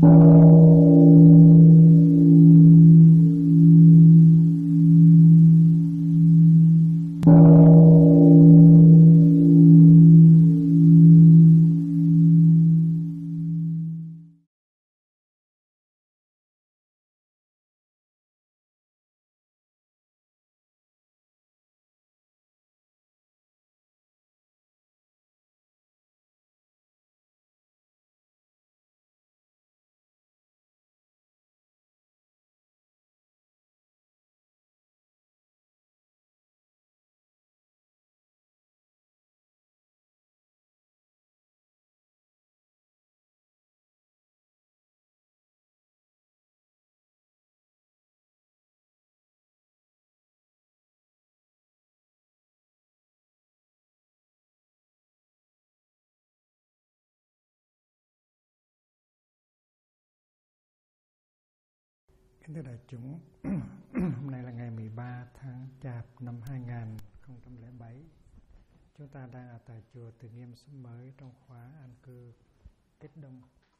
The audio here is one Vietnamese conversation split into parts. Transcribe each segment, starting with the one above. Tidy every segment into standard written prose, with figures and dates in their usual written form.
Kính thưa đại chúng, hôm nay là ngày 13 tháng Chạp năm 2007. Chúng ta đang ở tại chùa Từ Nghiêm Xóm Mới trong khóa an cư Kết Đông.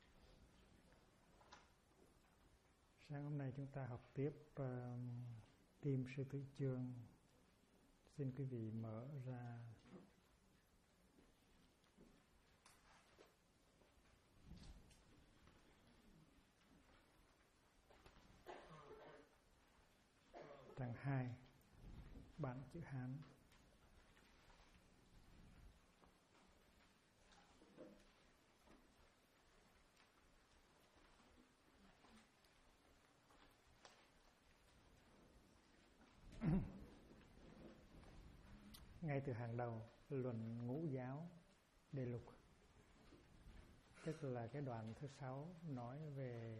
Sáng hôm nay chúng ta học tiếp Kim Sư Tử Chương. Xin quý vị mở ra trang 2, bản chữ Hán. Ngay từ hàng đầu, luận ngũ giáo đề lục, tức là cái đoạn thứ 6 nói về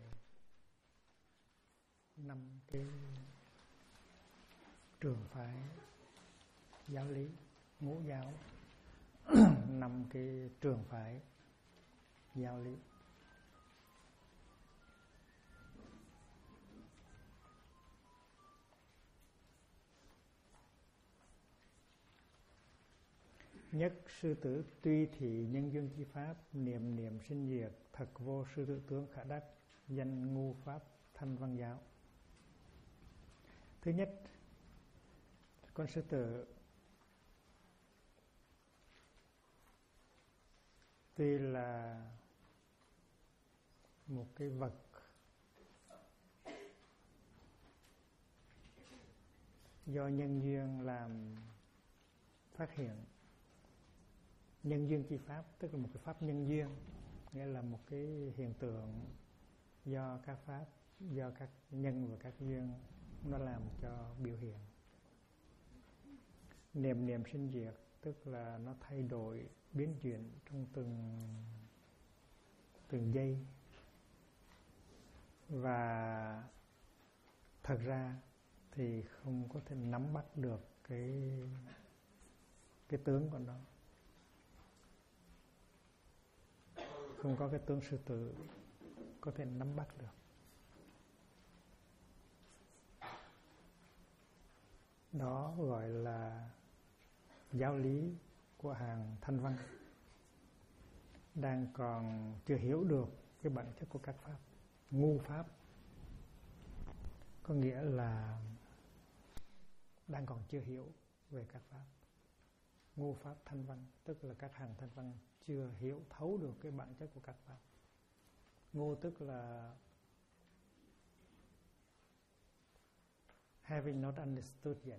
5 cái trường phái giáo lý ngũ giáo, 5 cái trường phái giáo lý. Nhất sư tử tuy thị nhân duyên chi pháp, niệm niệm sinh diệt, thật vô sư tử tướng khả đắc, danh ngu pháp thanh văn giáo. Thứ nhất, con sư tử tuy là một cái vật do nhân duyên làm phát hiện, nhân duyên chi pháp tức là một cái pháp nhân duyên, nghĩa là một cái hiện tượng do các pháp, do các nhân và các duyên nó làm cho biểu hiện. Niệm niệm sinh diệt tức là nó thay đổi, biến chuyển trong từng giây, và thật ra thì không có thể nắm bắt được cái tướng của nó. Không có cái tướng sư tử có thể nắm bắt được. Đó gọi là giáo lý của hàng thanh văn, đang còn chưa hiểu được cái bản chất của các pháp. Ngu pháp có nghĩa là đang còn chưa hiểu về các pháp. Ngu pháp thanh văn tức là các hàng thanh văn chưa hiểu thấu được cái bản chất của các pháp. Ngu tức là having not understood yet.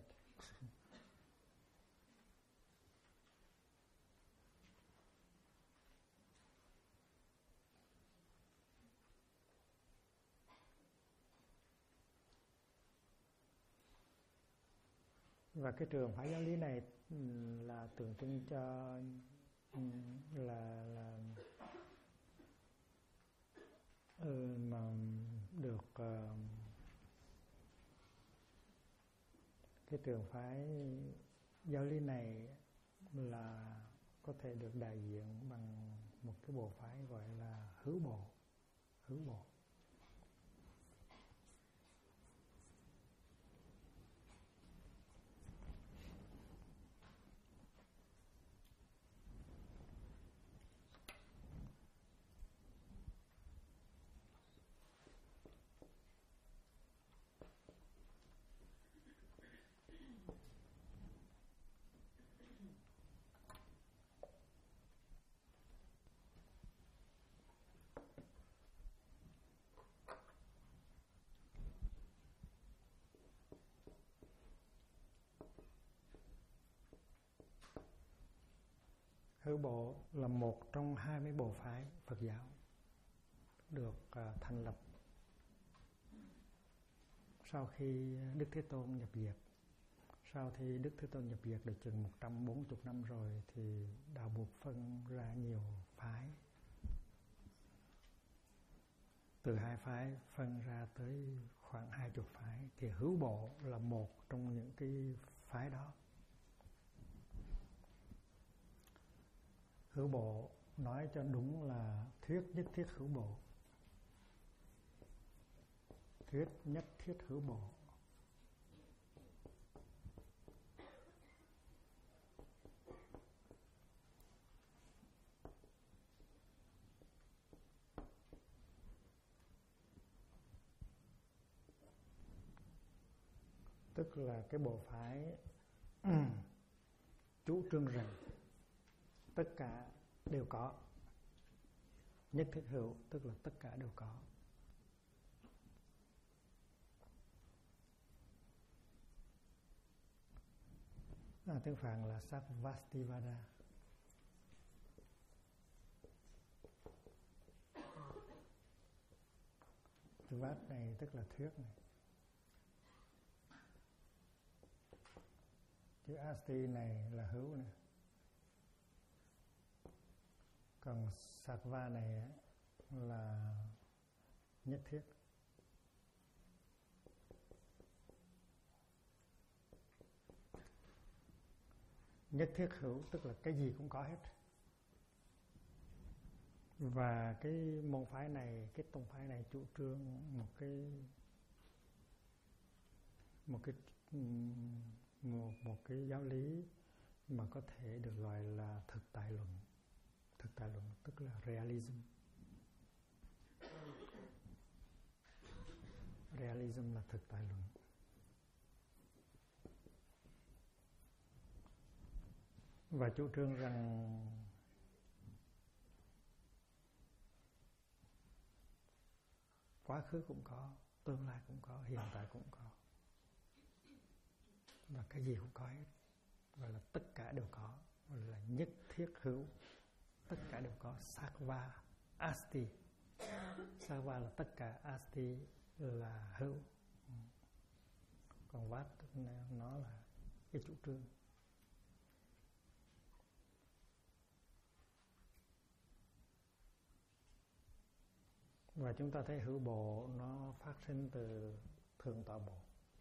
Và cái trường phái giáo lý này là tượng trưng cho mà được cái trường phái giáo lý này là có thể được đại diện bằng một cái bộ phái gọi là hữu bộ. Hữu bộ là một trong 20 bộ phái Phật giáo được thành lập sau khi Đức Thế Tôn nhập diệt. Sau khi Đức Thế Tôn nhập diệt được chừng 140 năm rồi thì đạo buộc phân ra nhiều phái. Từ 2 phái phân ra tới khoảng 20 phái, thì hữu bộ là một trong những cái phái đó. Hữu bộ nói cho đúng là thuyết nhất thiết hữu bộ. Thuyết nhất thiết hữu bộ. Tức là cái bộ phái chủ trương rằng tất cả đều có. Nhất thiết hữu tức là tất cả đều có. Tiếng Phạn là Sarvastivada. Từ vát này tức là thuyết này. Chữ asti này là hữu này. Còn Sarva này là nhất thiết. Nhất thiết hữu tức là cái gì cũng có hết. Và cái môn phái này, cái tông phái này chủ trương một cái giáo lý mà có thể được gọi là thực tại luận. Thực tại luận tức là realism. Realism là thực tại luận. Và chủ trương rằng quá khứ cũng có, tương lai cũng có, hiện tại cũng có, và cái gì cũng có hết. Và là tất cả đều có, và là nhất thiết hữu. Tất cả đều có. Sarva asti. Sarva là tất cả, asti là hữu. Còn vát nó là cái chủ trương. Và chúng ta thấy hữu bộ nó phát sinh từ thượng tọa bộ.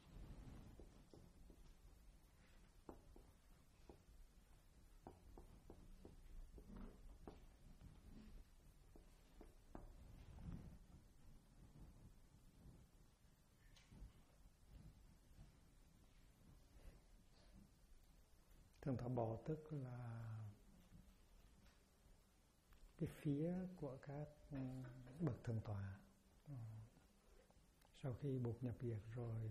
Thượng tọa bộ tức là cái phía của các bậc thượng tọa. Sau khi Bụt nhập diệt rồi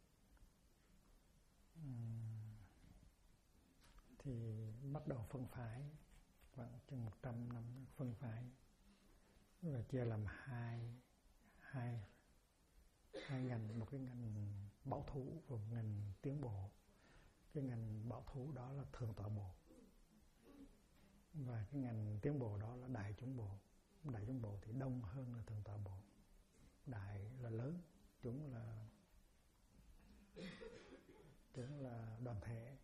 thì bắt đầu phân phái, khoảng chừng 100 năm phân phái, và chia làm hai ngành, một cái ngành bảo thủ và một ngành tiến bộ. Cái ngành bảo thủ đó là thượng tọa bộ, và cái ngành tiến bộ đó là đại chúng bộ. Đại chúng bộ thì đông hơn là thượng tọa bộ. Đại là lớn, chúng là đoàn thể.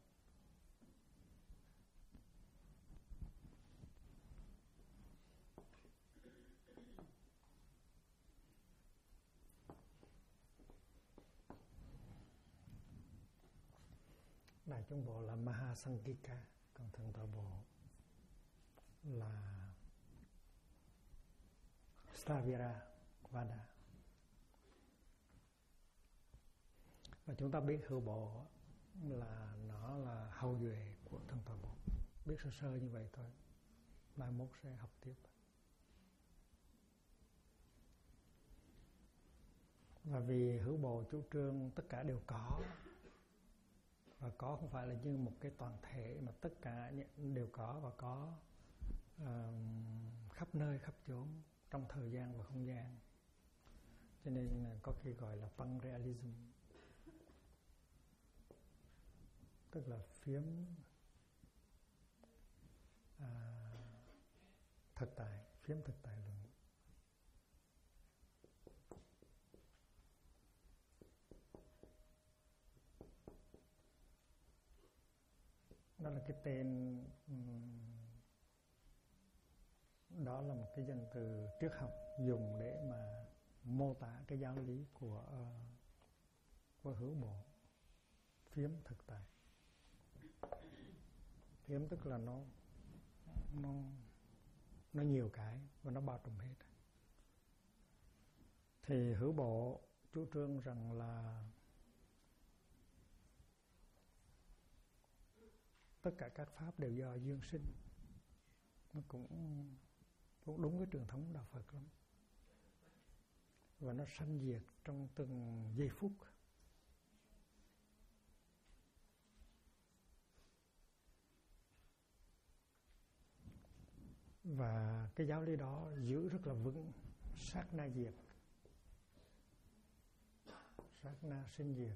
Đại chúng bộ là Mahasankika, còn thượng tọa bộ là Stavira Vada. Và chúng ta biết hữu bộ là nó là hậu duệ của thượng tọa bộ. Biết sơ sơ như vậy thôi, mai mốt sẽ học tiếp. Và vì hữu bộ chủ trương tất cả đều có, và có không phải là như một cái toàn thể, mà tất cả đều có, và có khắp nơi khắp chốn, trong thời gian và không gian. Cho nên có khi gọi là panrealism, tức là phiếm thực tại, phiếm thực tại luận. Đó là cái tên, đó là một cái danh từ triết học dùng để mà mô tả cái giáo lý của Hữu Bộ. Phiếm thực tại. Phiếm tức là nó nhiều cái và nó bao trùm hết. Thì Hữu Bộ chủ trương rằng là tất cả các pháp đều do duyên sinh. Nó cũng đúng với truyền thống đạo Phật lắm. Và nó sanh diệt trong từng giây phút. Và cái giáo lý đó giữ rất là vững. Sát na diệt, sát na sinh diệt.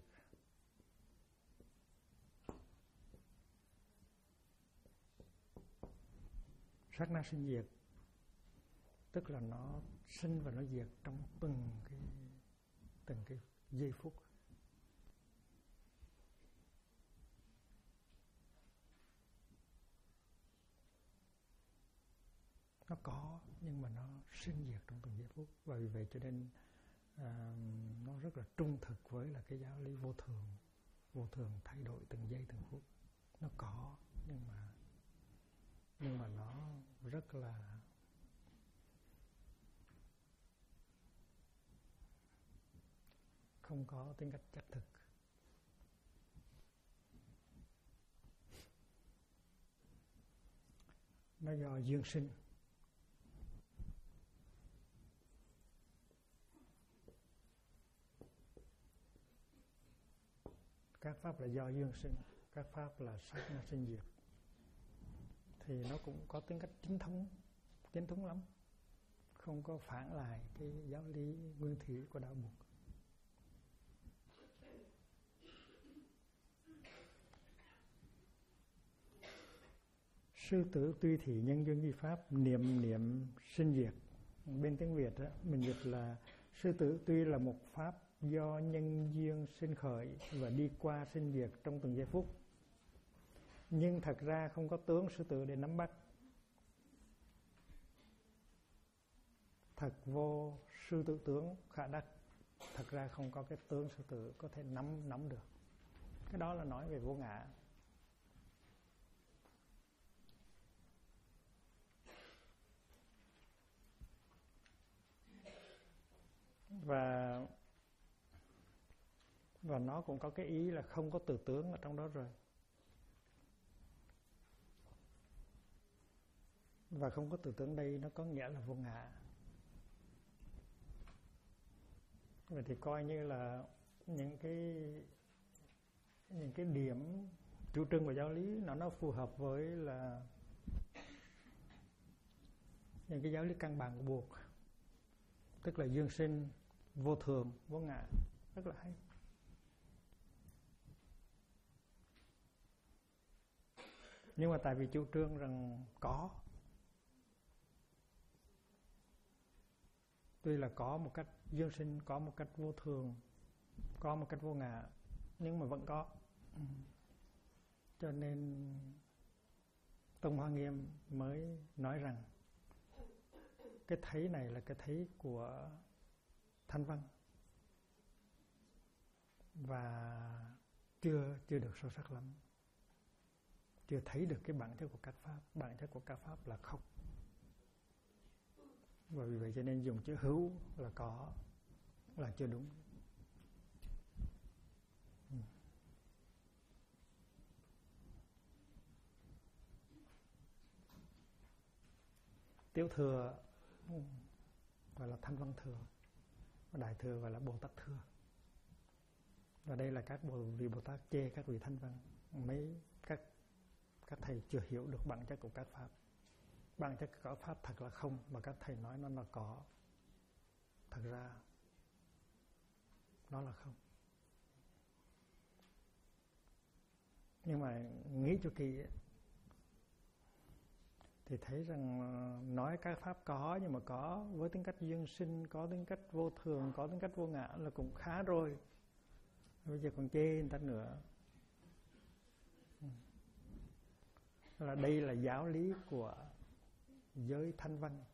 Sát na sinh diệt tức là nó sinh và nó diệt trong từng cái giây phút. Nó có nhưng mà nó sinh diệt trong từng giây phút. Và vì vậy cho nên nó rất là trung thực với là cái giáo lý vô thường. Vô thường thay đổi từng giây từng phút. Nó có nhưng mà nó rất là không có tính cách chắc thực. Nó do duyên sinh. Các pháp là do duyên sinh, các pháp là sát na sinh diệt. Thì nó cũng có tính cách chính thống lắm. Không có phản lại cái giáo lý nguyên thủy của đạo Bụt. Sư tử tuy thị nhân duyên vi pháp, niệm sinh diệt. Bên tiếng Việt đó, mình dịch là sư tử tuy là một pháp do nhân duyên sinh khởi và đi qua sinh diệt trong từng giây phút, nhưng thật ra không có tướng sư tử để nắm bắt. Thật vô sư tử tướng khả đắc. Thật ra không có cái tướng sư tử có thể nắm được. Cái đó là nói về vô ngã. Và nó cũng có cái ý là không có từ tướng ở trong đó rồi. Và không có từ tướng đây nó có nghĩa là vô ngã. Vậy thì coi như là những cái điểm chủ trương của giáo lý nó phù hợp với là những cái giáo lý căn bản của Bụt, tức là duyên sinh, vô thường, vô ngã. Rất là hay. Nhưng mà tại vì chủ trương rằng có, tuy là có một cách duyên sinh, có một cách vô thường, có một cách vô ngã, nhưng mà vẫn có. Cho nên Tông Hoa Nghiêm mới nói rằng cái thấy này là cái thấy của Thanh Văn và chưa được sâu sắc lắm, chưa thấy được cái bản chất của các pháp. Bản chất của các pháp là không. Và vì vậy cho nên dùng chữ hữu là có là chưa đúng. Tiểu thừa gọi là Thanh Văn thừa, Đại thừa gọi là Bồ Tát thừa. Và đây là các vị Bồ Tát chê các vị Thanh Văn. Các thầy chưa hiểu được bản chất của các pháp. Bản chất của pháp thật là không, mà các thầy nói nó là có. Thật ra nó là không. Nhưng mà nghĩ cho kỳ thì thì thấy rằng nói các pháp có, nhưng mà có với tính cách duyên sinh, có tính cách vô thường, có tính cách vô ngã là cũng khá rồi. Bây giờ còn chê người ta nữa. Là đây là giáo lý của giới Thanh Văn,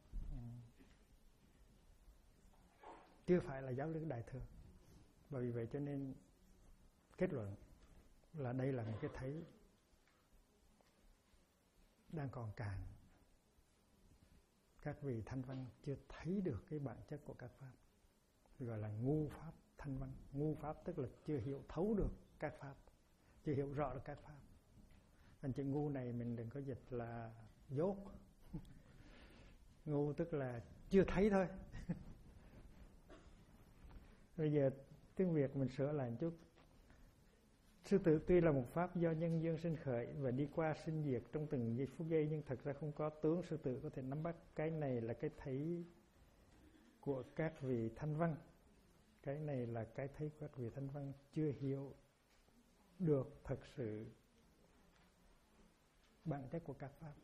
chưa phải là giáo lý Đại Thừa. Bởi vì vậy cho nên kết luận là đây là một cái thấy đang còn cạn. Các vị Thanh Văn chưa thấy được cái bản chất của các pháp, gọi là ngu pháp Thanh Văn. Ngu pháp tức là chưa hiểu thấu được các pháp, chưa hiểu rõ được các pháp. Anh chữ ngu này mình đừng có dịch là dốt. Ngu tức là chưa thấy thôi. Bây giờ tiếng Việt mình sửa lại một chút. Sư tử tuy là một pháp do nhân duyên sinh khởi và đi qua sinh diệt trong từng giây phút giây, nhưng thật ra không có tướng sư tử có thể nắm bắt. Cái này là cái thấy của các vị Thanh Văn. Cái này là cái thấy của các vị Thanh Văn chưa hiểu được thật sự bản chất của các pháp.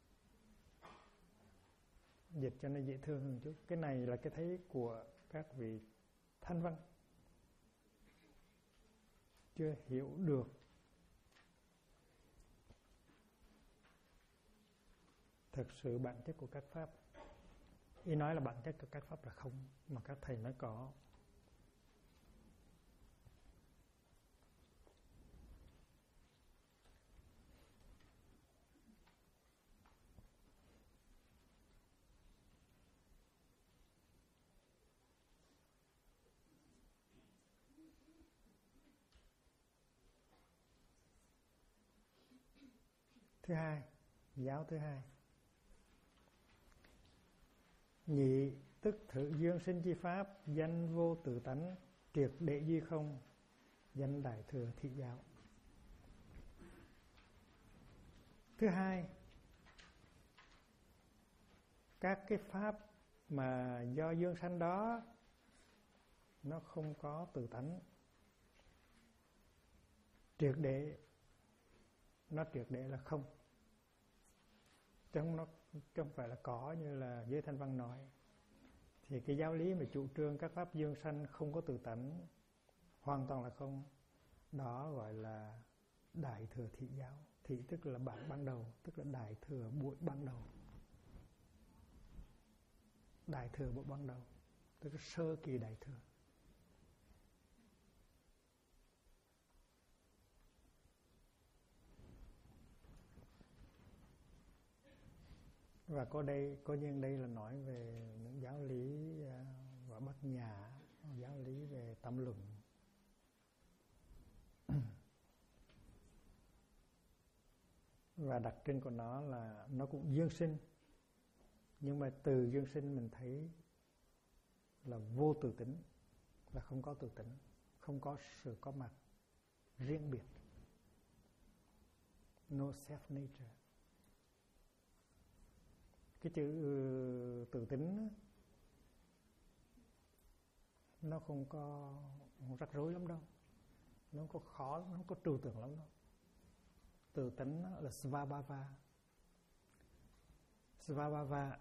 Dịch cho nó dễ thương hơn chút. Cái này là cái thấy của các vị Thanh Văn chưa hiểu được thực sự bản chất của các pháp. Ý nói là bản chất của các pháp là không, mà các thầy nói có. Thứ hai, giáo thứ hai. Nhị tức thử duyên sinh chi pháp, danh vô tự tánh, triệt để duy không, danh Đại Thừa Thị Giáo. Thứ hai, các cái pháp mà do duyên sanh đó nó không có tự tánh. Triệt để, nó triệt để là không, chứ không phải là có như là giới Thanh Văn nói. Thì cái giáo lý mà chủ trương các pháp duyên sanh không có tự tánh, hoàn toàn là không, đó gọi là Đại Thừa Thị Giáo. Thị tức là bản ban đầu, tức là Đại Thừa buổi ban đầu. Đại Thừa buổi ban đầu, tức là sơ kỳ Đại Thừa. Và có nhân đây là nói về những giáo lý và Bát Nhã, giáo lý về tâm luận. Và đặc trưng của nó là nó cũng duyên sinh, nhưng mà từ duyên sinh mình thấy là vô tự tính, là không có tự tính, không có sự có mặt riêng biệt, no self nature. Cái chữ tự tính nó không có rắc rối lắm đâu, nó không có khó lắm, nó không có trừu tượng lắm đâu. Tự tính là svabhava. Svabhava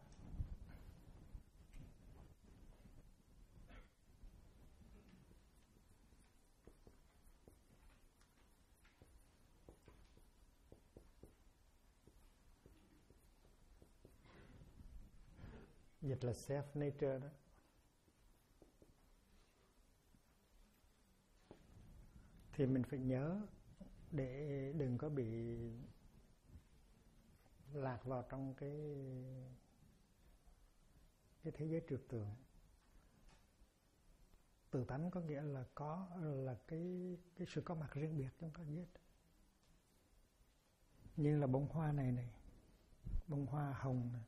dịch là self nature đó. Thì mình phải nhớ để đừng có bị lạc vào trong cái thế giới trừu tượng. Tự tánh có nghĩa là cái sự có mặt riêng biệt trong các giới. Nhưng là bông hoa này, bông hoa hồng này,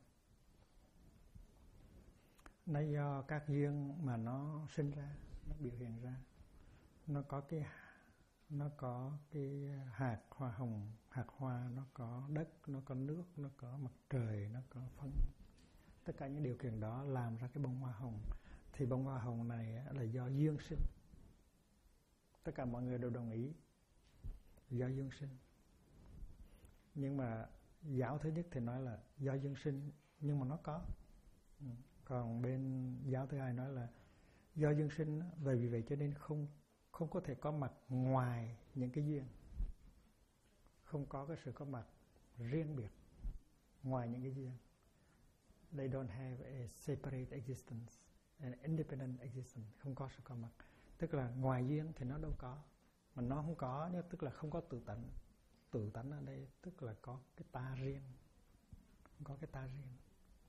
nó do các duyên mà nó sinh ra, nó biểu hiện ra. Nó có cái hạt hoa hồng, hạt hoa nó có đất, nó có nước, nó có mặt trời, nó có phân. Tất cả những điều kiện đó làm ra cái bông hoa hồng. Thì bông hoa hồng này là do duyên sinh. Tất cả mọi người đều đồng ý do duyên sinh. Nhưng mà giáo thứ nhất thì nói là do duyên sinh, nhưng mà nó có. Còn bên giáo thứ hai nói là do duyên sinh, vì vậy cho nên không có thể có mặt ngoài những cái duyên, không có cái sự có mặt riêng biệt ngoài những cái duyên. They don't have a separate existence, an independent existence, không có sự có mặt. Tức là ngoài duyên thì nó đâu có, mà nó không có, nhưng tức là không có tự tánh. Tự tánh ở đây tức là có cái ta riêng, không có cái ta riêng,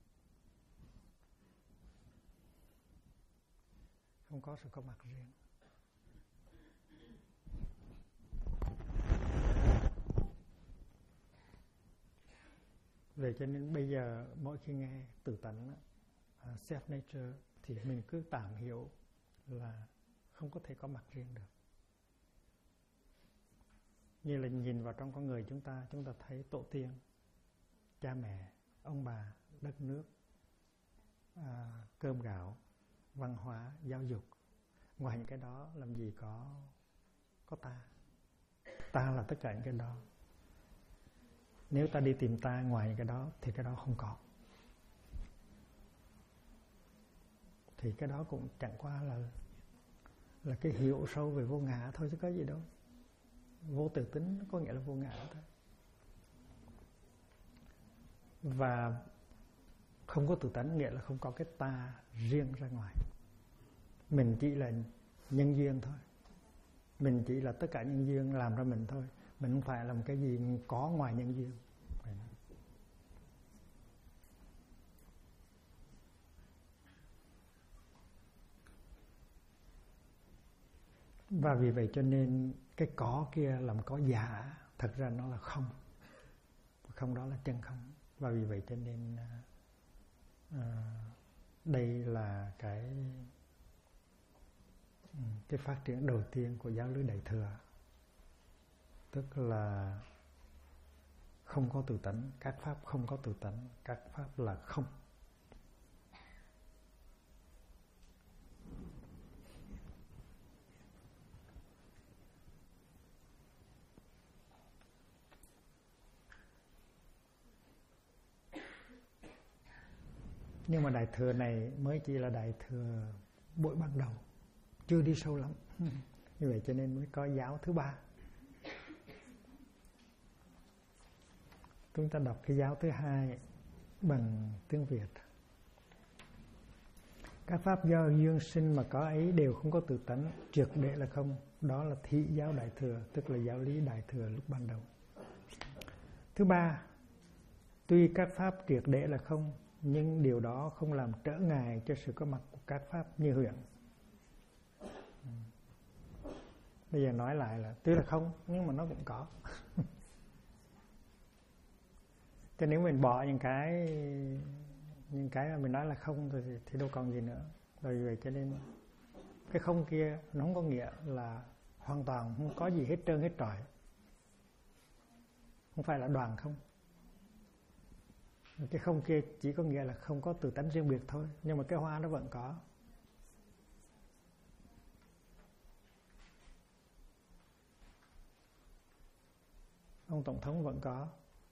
không có sự có mặt riêng. Vậy cho nên bây giờ mỗi khi nghe tự tánh, self nature, thì mình cứ tạm hiểu là không có thể có mặt riêng được. Như là nhìn vào trong con người chúng ta thấy tổ tiên, cha mẹ, ông bà, đất nước, cơm gạo, văn hóa, giáo dục. Ngoài những cái đó làm gì có ta. Ta là tất cả những cái đó. Nếu ta đi tìm ta ngoài những cái đó thì cái đó không có. Thì cái đó cũng chẳng qua là cái hiểu sâu về vô ngã thôi chứ có gì đâu. Vô tự tính có nghĩa là vô ngã thôi. Và không có tự tánh nghĩa là không có cái ta riêng ra ngoài. Mình chỉ là nhân duyên thôi. Mình chỉ là tất cả nhân duyên làm ra mình thôi. Mình không phải là một cái gì có ngoài nhân duyên. Và vì vậy cho nên cái có kia làm có giả, thật ra nó là không. Không đó là chân không. Và vì vậy cho nên đây là cái phát triển đầu tiên của giáo lý Đại Thừa. Tức là không có tự tánh, các pháp không có tự tánh, các pháp là không. Nhưng mà Đại Thừa này mới chỉ là Đại Thừa buổi ban đầu, chưa đi sâu lắm. Như vậy cho nên mới có giáo thứ ba. Chúng ta đọc cái giáo thứ hai bằng tiếng Việt. Các pháp do duyên sinh mà có ấy đều không có tự tánh, triệt để là không. Đó là thị giáo Đại Thừa, tức là giáo lý Đại Thừa lúc ban đầu. Thứ ba, tuy các pháp triệt để là không, nhưng điều đó không làm trở ngại cho sự có mặt của các pháp như huyện. Bây giờ nói lại là tuy là không, nhưng mà nó cũng có. Cho nếu mình bỏ những cái mà mình nói là không rồi thì đâu còn gì nữa. Rồi vậy cho nên cái không kia nó không có nghĩa là hoàn toàn không có gì hết trơn hết trọi. Không phải là đoàn không. Cái không kia chỉ có nghĩa là không có tự tánh riêng biệt thôi, nhưng mà cái hoa nó vẫn có. Ông tổng thống vẫn có.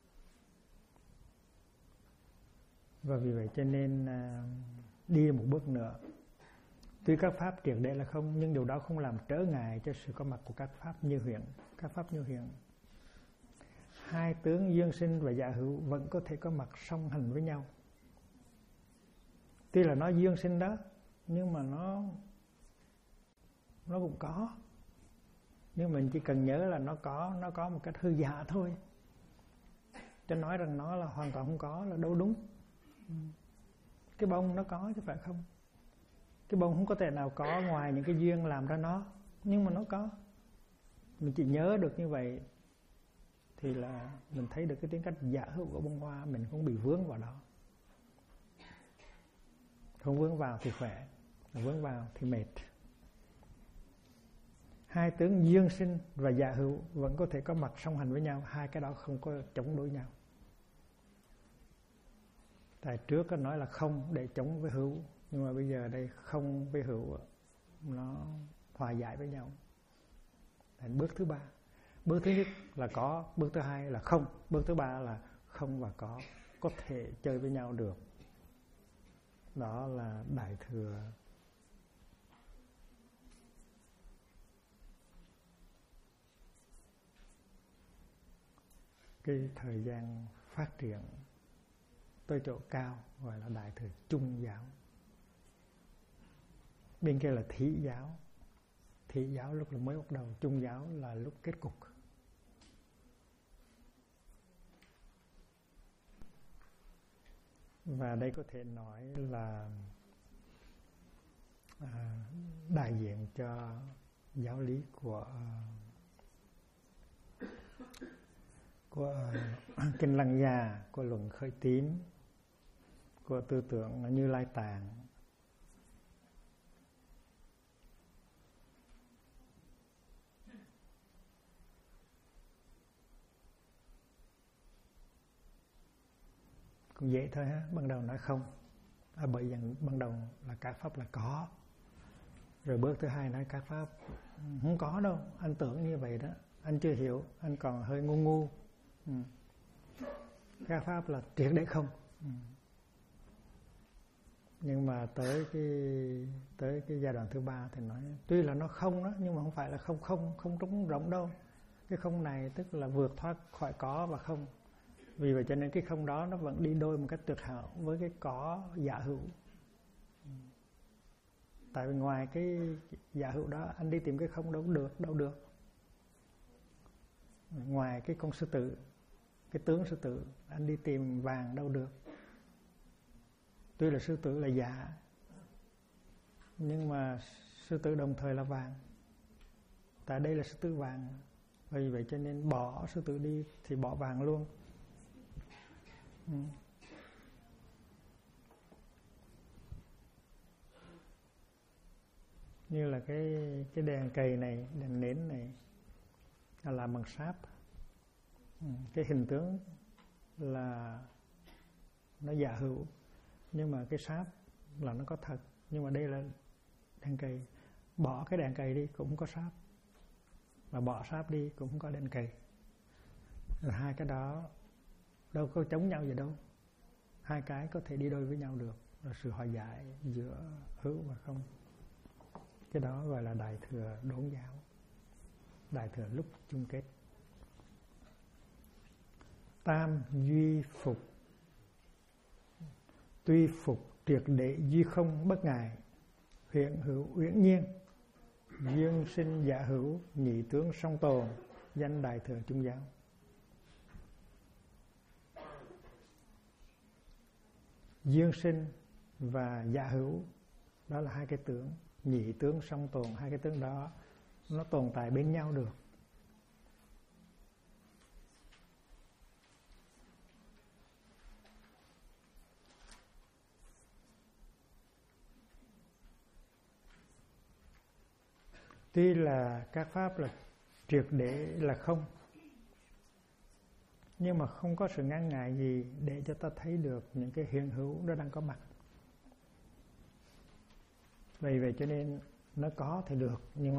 Và vì vậy cho nên đi một bước nữa, tuy các pháp triệt để là không, nhưng điều đó không làm trở ngại cho sự có mặt của các pháp như hiện. Các pháp như hiện, hai tướng duyên sinh và dạ hữu vẫn có thể có mặt song hành với nhau. Tuy là nó duyên sinh đó, nhưng mà nó cũng có. Nhưng mình chỉ cần nhớ là nó có một cách hư giả thôi. Cho nói rằng nó là hoàn toàn không có là đâu đúng. Cái bông nó có chứ phải không? Cái bông không có thể nào có ngoài những cái duyên làm ra nó, nhưng mà nó có. Mình chỉ nhớ được như vậy thì là mình thấy được cái tính cách giả hữu của bông hoa, mình không bị vướng vào đó. Không vướng vào thì khỏe, vướng vào thì mệt. Hai tướng duyên sinh và dạ hữu vẫn có thể có mặt song hành với nhau. Hai cái đó không có chống đối nhau. Tại trước có nói là không để chống với hữu, nhưng mà bây giờ đây không với hữu nó hòa giải với nhau. Thành bước thứ ba. Bước thứ nhất là có, bước thứ hai là không, bước thứ ba là không và có thể chơi với nhau được. Đó là Đại Thừa. Cái thời gian phát triển tới chỗ cao gọi là Đại Thừa Trung Giáo. Bên kia là Thí Giáo. Thí Giáo lúc là mới bắt đầu, Trung Giáo là lúc kết cục. Và đây có thể nói là đại diện cho giáo lý của Kinh Lăng Gia, của Luận Khởi Tín, của tư tưởng Như Lai Tạng. Cũng dễ thôi ha, ban đầu nói không. Bởi vì ban đầu là các pháp là có. Rồi bước thứ hai nói các pháp không có đâu, anh tưởng như vậy đó, anh chưa hiểu, anh còn hơi ngu. Các pháp là triệt để không. Nhưng mà tới cái giai đoạn thứ ba thì nói tuy là nó không đó, nhưng mà không phải là không trống rỗng đâu. Cái không này tức là vượt thoát khỏi có và không. Vì vậy cho nên cái không đó nó vẫn đi đôi một cách tuyệt hảo với cái có giả hữu. Tại vì ngoài cái giả hữu đó anh đi tìm cái không đâu được. Ngoài cái con sư tử, cái tướng sư tử, anh đi tìm vàng đâu được. Tuy là sư tử là giả, nhưng mà sư tử đồng thời là vàng. Tại đây là sư tử vàng. Vì vậy cho nên bỏ sư tử đi thì bỏ vàng luôn. Như là cái đèn cầy này, đèn nến này là làm bằng sáp. Cái hình tướng là nó giả hữu, nhưng mà cái sáp là nó có thật. Nhưng mà đây là đèn cầy. Bỏ cái đèn cầy đi cũng không có sáp, mà bỏ sáp đi cũng không có đèn cầy. Rồi hai cái đó đâu có chống nhau gì đâu. Hai cái có thể đi đôi với nhau được. Là sự hòa giải giữa hữu và không. Cái đó gọi là Đại Thừa Đốn Giáo, Đại Thừa lúc chung kết. Tam duy phục. Tuy phục triệt để duy không bất ngại, hiện hữu uyển nhiên, duyên sinh giả hữu, nhị tướng song tồn, danh Đại Thừa Trung Giáo. Duyên sinh và giả hữu đó là hai cái tướng. Nhị tướng song tồn, hai cái tướng đó nó tồn tại bên nhau được. Tuy là các pháp là triệt để là không, nhưng mà không có sự ngăn ngại gì để cho ta thấy được những cái hiện hữu nó đang có mặt. Vì vậy cho nên nó có thì được, nhưng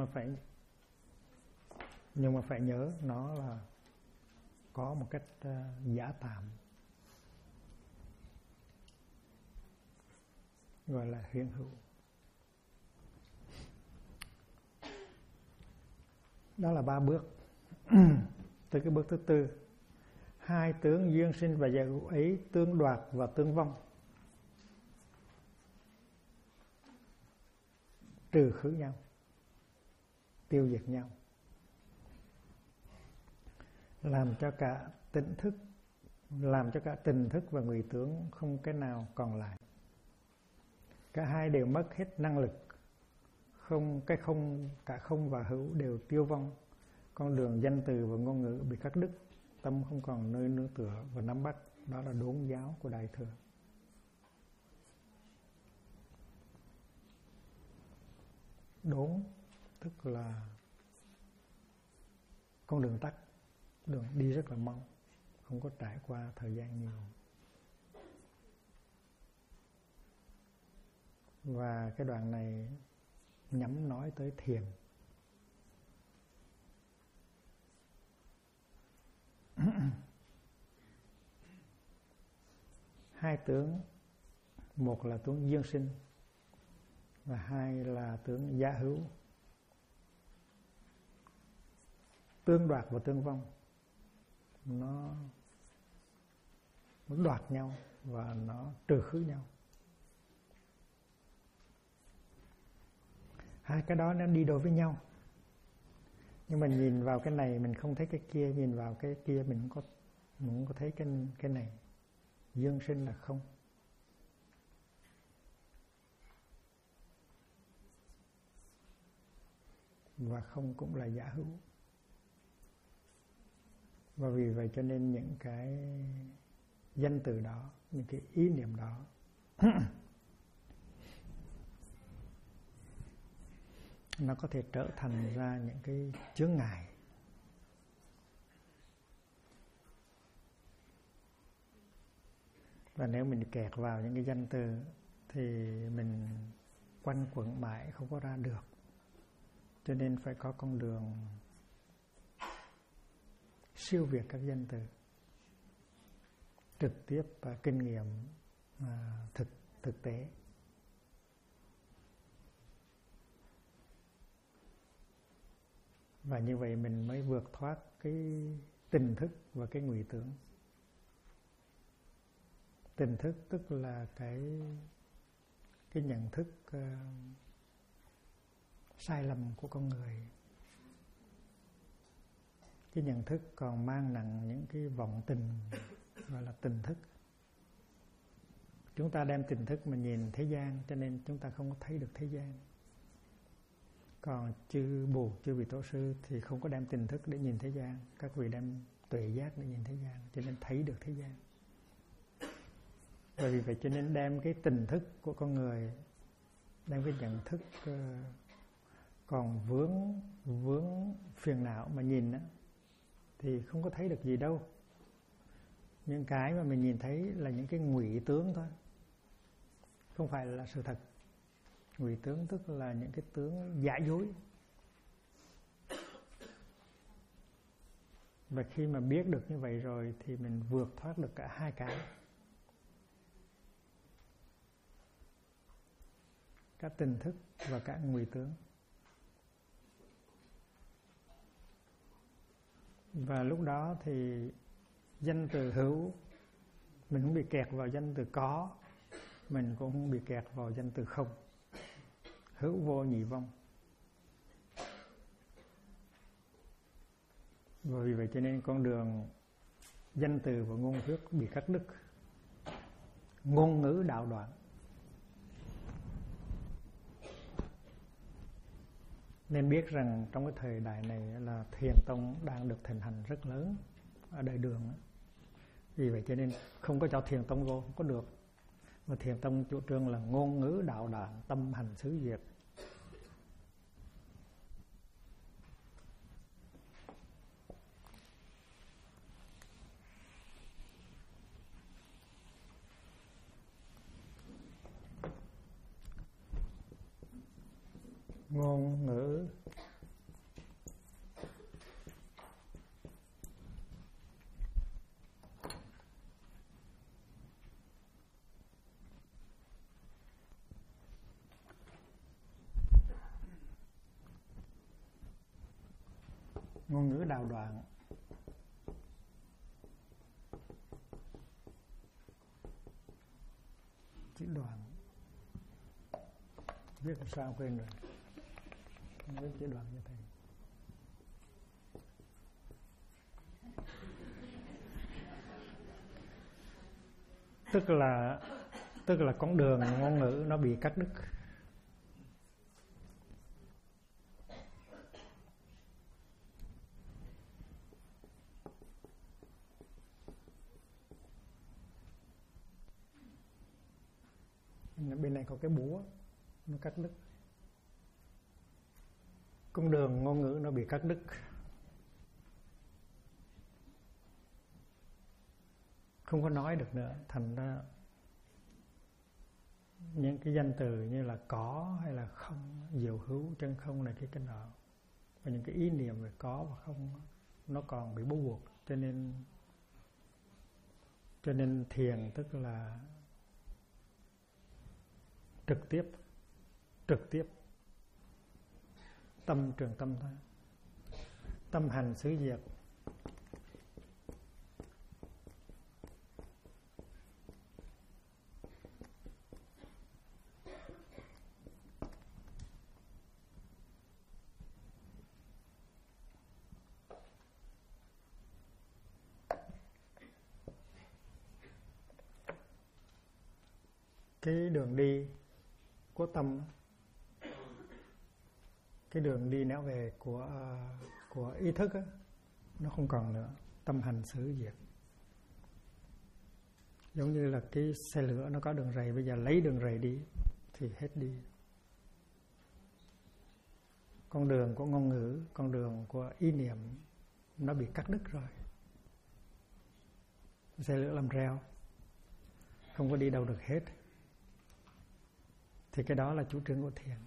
mà phải nhớ nó là có một cách giả tạm, gọi là hiện hữu. Đó là 3 bước. Tới cái bước thứ tư, hai tướng duyên sinh và giả hữu ấy tương đoạt và tương vong, trừ khử nhau, tiêu diệt nhau, làm cho cả tình thức và ngụy tướng không cái nào còn lại. Cả hai đều mất hết năng lực. Cả không và hữu đều tiêu vong. Con đường danh từ và ngôn ngữ bị cắt đứt, tâm không còn nơi nương tựa và nắm bắt. Đó là đốn giáo của Đại Thừa. Đốn tức là con đường tắt, đường đi rất là mau, không có trải qua thời gian nhiều. Và cái đoạn này nhắm nói tới thiền. hai tướng, một là tướng duyên sinh và hai là tướng giả hữu, tương đoạt và tương vong. Nó đoạt nhau và nó trừ khứ nhau. Hai cái đó nó đi đôi với nhau. Nhưng mà nhìn vào cái này mình không thấy cái kia, nhìn vào cái kia mình không có thấy cái này. Dương sinh là không. Và không cũng là giả hữu. Và vì vậy cho nên những cái danh từ đó, những cái ý niệm đó nó có thể trở thành ra những cái chướng ngại. Và nếu mình kẹt vào những cái danh từ thì mình quanh quẩn mãi không có ra được. Cho nên phải có con đường siêu việt các danh từ, trực tiếp và kinh nghiệm thực tế. Và như vậy mình mới vượt thoát cái tình thức và cái ngụy tưởng. Tình thức tức là cái nhận thức sai lầm của con người. Cái nhận thức còn mang nặng những cái vọng tình, gọi là tình thức. Chúng ta đem tình thức mà nhìn thế gian, cho nên chúng ta không có thấy được thế gian. Còn chư Bồ, chư vị Tổ sư thì không có đem tình thức để nhìn thế gian. Các vị đem tuệ giác để nhìn thế gian, cho nên thấy được thế gian. Và vì vậy cho nên đem cái tình thức của con người, đem cái nhận thức còn vướng phiền não mà nhìn đó, thì không có thấy được gì đâu. Những cái mà mình nhìn thấy là những cái ngụy tướng thôi, không phải là sự thật. Ngụy tướng tức là những cái tướng giả dối. Và khi mà biết được như vậy rồi thì mình vượt thoát được cả hai cái. Cả tình thức và cả ngụy tướng. Và lúc đó thì danh từ hữu, mình không bị kẹt vào danh từ có, mình cũng không bị kẹt vào danh từ không. Hữu vô nhị vong. Và vì vậy cho nên con đường danh từ và ngôn thuyết bị cắt đứt. Ngôn ngữ đạo đoạn. Nên biết rằng trong cái thời đại này là Thiền tông đang được thịnh hành rất lớn ở đời Đường. Vì vậy cho nên không có cho Thiền tông vô, không có được. Và Thiền tông chủ trương là ngôn ngữ đạo đoạn, tâm hành xứ diệt. Ngôn ngữ đạo đoạn. Chữ đoạn viết làm sao quên rồi. Không biết chữ đoạn như thế. Tức là con đường ngôn ngữ nó bị cắt đứt. Bên này có cái búa nó cắt đứt. Con đường ngôn ngữ nó bị cắt đứt. Không có nói được nữa. Thành ra những cái danh từ như là có hay là không, diệu hữu, chân không này cái nọ, và những cái ý niệm về có và không nó còn bị bó buộc. Cho nên thiền tức là trực tiếp tâm trường tâm thôi. Tâm hành xứ diệt. Cái đường đi của tâm, cái đường đi nẻo về của ý thức á, nó không còn nữa. Tâm hành xứ diệt. Giống như là cái xe lửa nó có đường rầy, bây giờ lấy đường rầy đi thì hết đi. Con đường của ngôn ngữ, con đường của ý niệm nó bị cắt đứt rồi. Xe lửa làm reo, không có đi đâu được hết. Thì cái đó là chủ trương của thiền.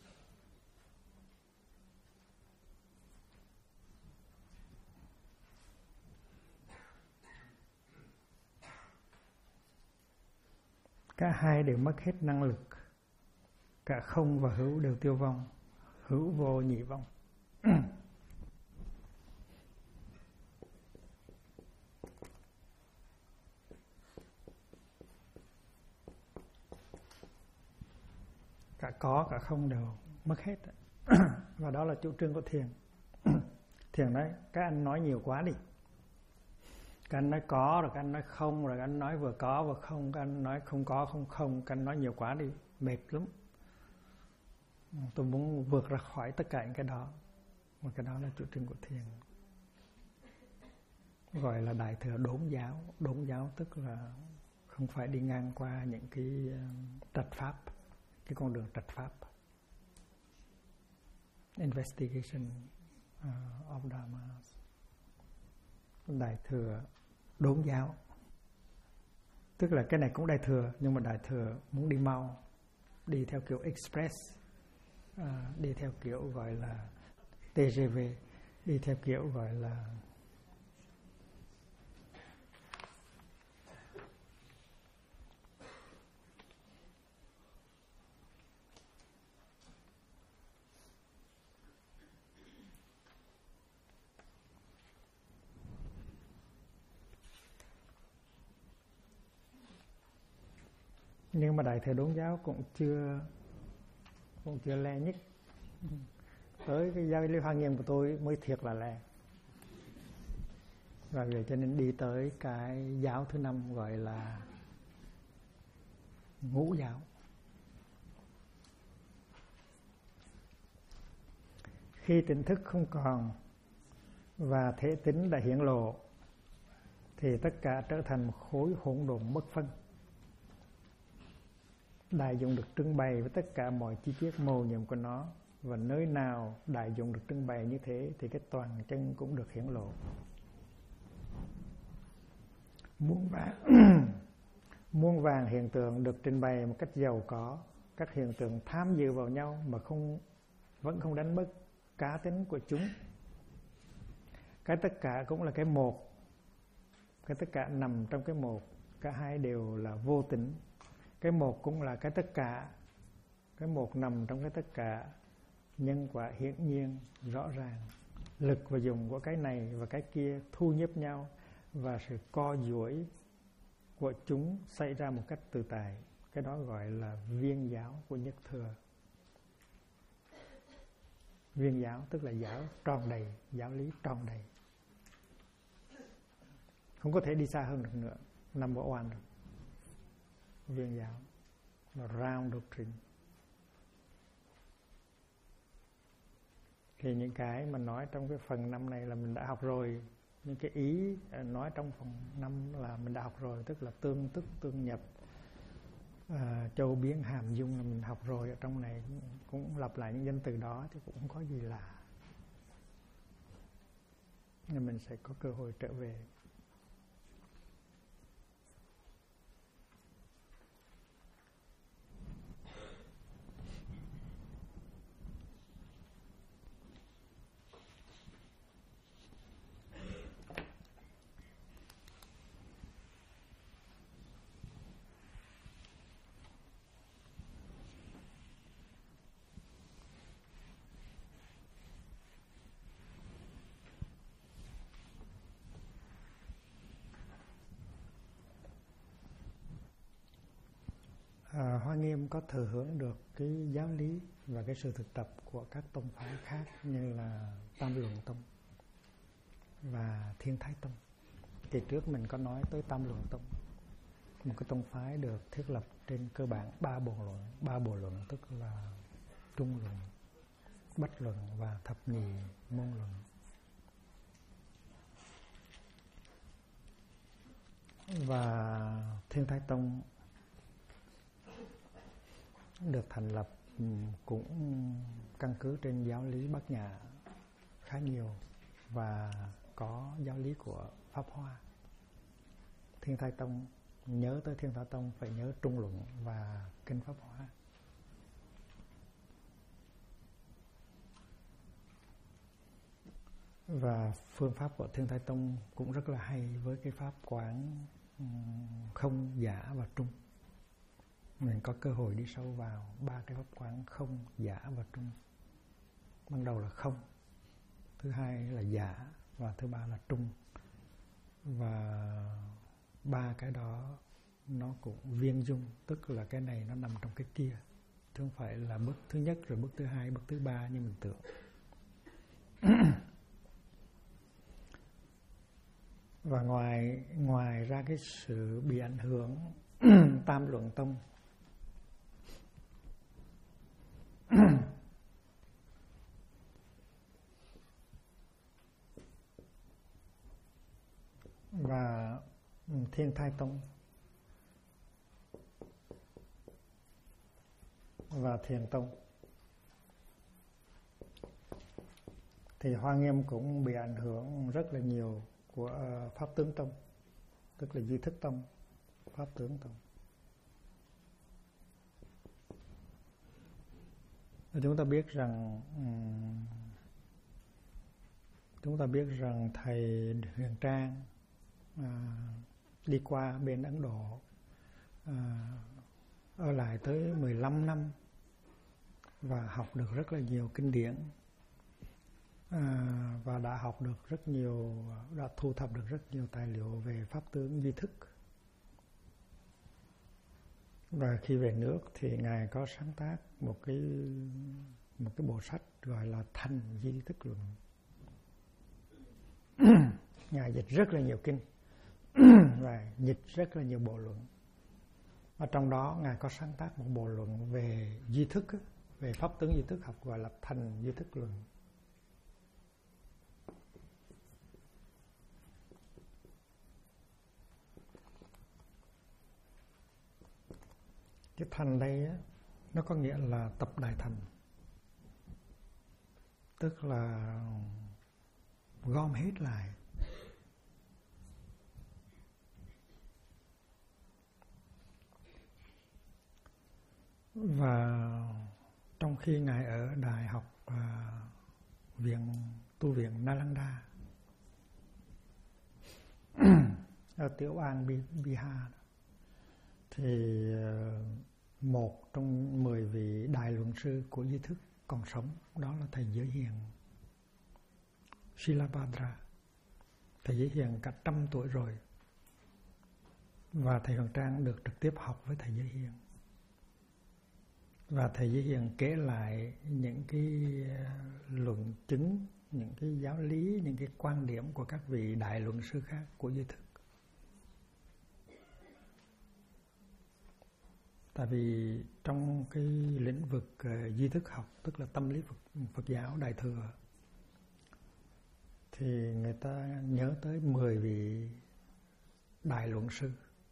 Cả hai đều mất hết năng lực. Cả không và hữu đều tiêu vong. Hữu vô nhị vong. Cả có cả không đều mất hết. Và đó là chủ trương của thiền. Thiền nói các anh nói nhiều quá đi. Các anh nói có, rồi các anh nói không, rồi các anh nói vừa có vừa không, các anh nói không có không không, các anh nói nhiều quá đi, mệt lắm. Tôi muốn vượt ra khỏi tất cả những cái đó. Và cái đó là chủ trương của thiền. Gọi là đại thừa đốn giáo. Đốn giáo tức là không phải đi ngang qua những cái trạch pháp, cái con đường trạch pháp. Investigation of Dharma. Đại thừa đốn giáo. Tức là cái này cũng đại thừa, nhưng mà đại thừa muốn đi mau, đi theo kiểu express, đi theo kiểu gọi là TGV, đi theo kiểu gọi là nhưng mà đại thừa đốn giáo cũng chưa le nhất. Tới cái giáo lý Hoa Nghiêm của tôi mới thiệt là le. Và vậy cho nên đi tới cái giáo thứ 5 gọi là ngũ giáo. Khi tỉnh thức không còn và thể tính đã hiển lộ thì tất cả trở thành một khối hỗn độn bất phân. Đại dụng được trưng bày với tất cả mọi chi tiết mầu nhiệm của nó, và nơi nào đại dụng được trưng bày như thế thì cái toàn chân cũng được hiển lộ. Muôn vàng hiện tượng được trình bày một cách giàu có, các hiện tượng tham dự vào nhau mà vẫn không đánh mất cá tính của chúng. Cái tất cả cũng là cái một, cái tất cả nằm trong cái một, cả hai đều là vô tính. Cái một cũng là cái tất cả, cái một nằm trong cái tất cả, nhân quả hiển nhiên rõ ràng. Lực và dùng của cái này và cái kia thu nhếp nhau, và sự co duỗi của chúng xảy ra một cách tự tại. Cái đó gọi là viên giáo của nhất thừa. Viên giáo tức là giáo tròn đầy, giáo lý tròn đầy, không có thể đi xa hơn được nữa, number one được. Viên giáo là round doctrine. Thì những cái mà nói trong cái phần 5 này là mình đã học rồi. Những cái ý nói trong phần 5 là mình đã học rồi. Tức là tương tức, tương nhập, châu biến, hàm dung là mình học rồi. Ở trong này cũng lặp lại những danh từ đó chứ cũng không có gì lạ. Nên mình sẽ có cơ hội trở về. cũng có thừa hưởng được cái giáo lý và cái sự thực tập của các tông phái khác như là Tam Luận Tông và Thiên Thái Tông. Kỳ trước mình có nói tới Tam Luận Tông, một cái tông phái được thiết lập trên cơ bản ba bộ luận, tức là Trung Luận, Bách Luận và Thập Nhị Môn Luận. Và Thiên Thái Tông được thành lập cũng căn cứ trên giáo lý Bát Nhã khá nhiều và có giáo lý của Pháp Hoa. Thiên Thái Tông, nhớ tới Thiên Thái Tông phải nhớ Trung Luận và Kinh Pháp Hoa. Và phương pháp của Thiên Thái Tông cũng rất là hay với cái pháp quán không, giả và trung. Mình có cơ hội đi sâu vào ba cái pháp quán không, giả và trung. Ban đầu là không, thứ hai là giả và thứ ba là trung. Và ba cái đó nó cũng viên dung, tức là cái này nó nằm trong cái kia, chứ không phải là bước thứ nhất rồi bước thứ hai, bước thứ ba như mình tưởng. Và ngoài ra cái sự bị ảnh hưởng Tam Luận Tông và Thiên Thái Tông và Thiền Tông, thì Hoa Nghiêm cũng bị ảnh hưởng rất là nhiều của Pháp Tướng Tông, tức là Duy Thức Tông, Pháp Tướng Tông. Chúng ta biết rằng thầy Huyền Trang đi qua bên Ấn Độ, ở lại tới 15 năm và học được rất là nhiều kinh điển, và đã học được rất nhiều, đã thu thập được rất nhiều tài liệu về pháp tướng duy thức. Và khi về nước thì Ngài có sáng tác một cái bộ sách gọi là Thành Duy Thức Luận. Ngài dịch rất là nhiều kinh và dịch rất là nhiều bộ luận. Và trong đó Ngài có sáng tác một bộ luận về duy thức, về pháp tướng duy thức học gọi là Thành Duy Thức Luận. Cái thành đây á, nó có nghĩa là tập đại thành, tức là gom hết lại. Và trong khi Ngài ở Đại học tu viện Nalanda ở Tiểu An Bihar, thì một trong 10 vị đại luận sư của duy thức còn sống, đó là thầy Giới Hiền Silabhadra. Thầy Giới Hiền cả 100 tuổi rồi, và thầy Huyền Trang được trực tiếp học với thầy Giới Hiền. Và thầy Giới Hiền kể lại những cái luận chứng, những cái giáo lý, những cái quan điểm của các vị đại luận sư khác của duy thức. Tại vì trong cái lĩnh vực duy thức học, tức là tâm lý Phật giáo Đại Thừa, thì người ta nhớ tới 10 vị đại luận sư.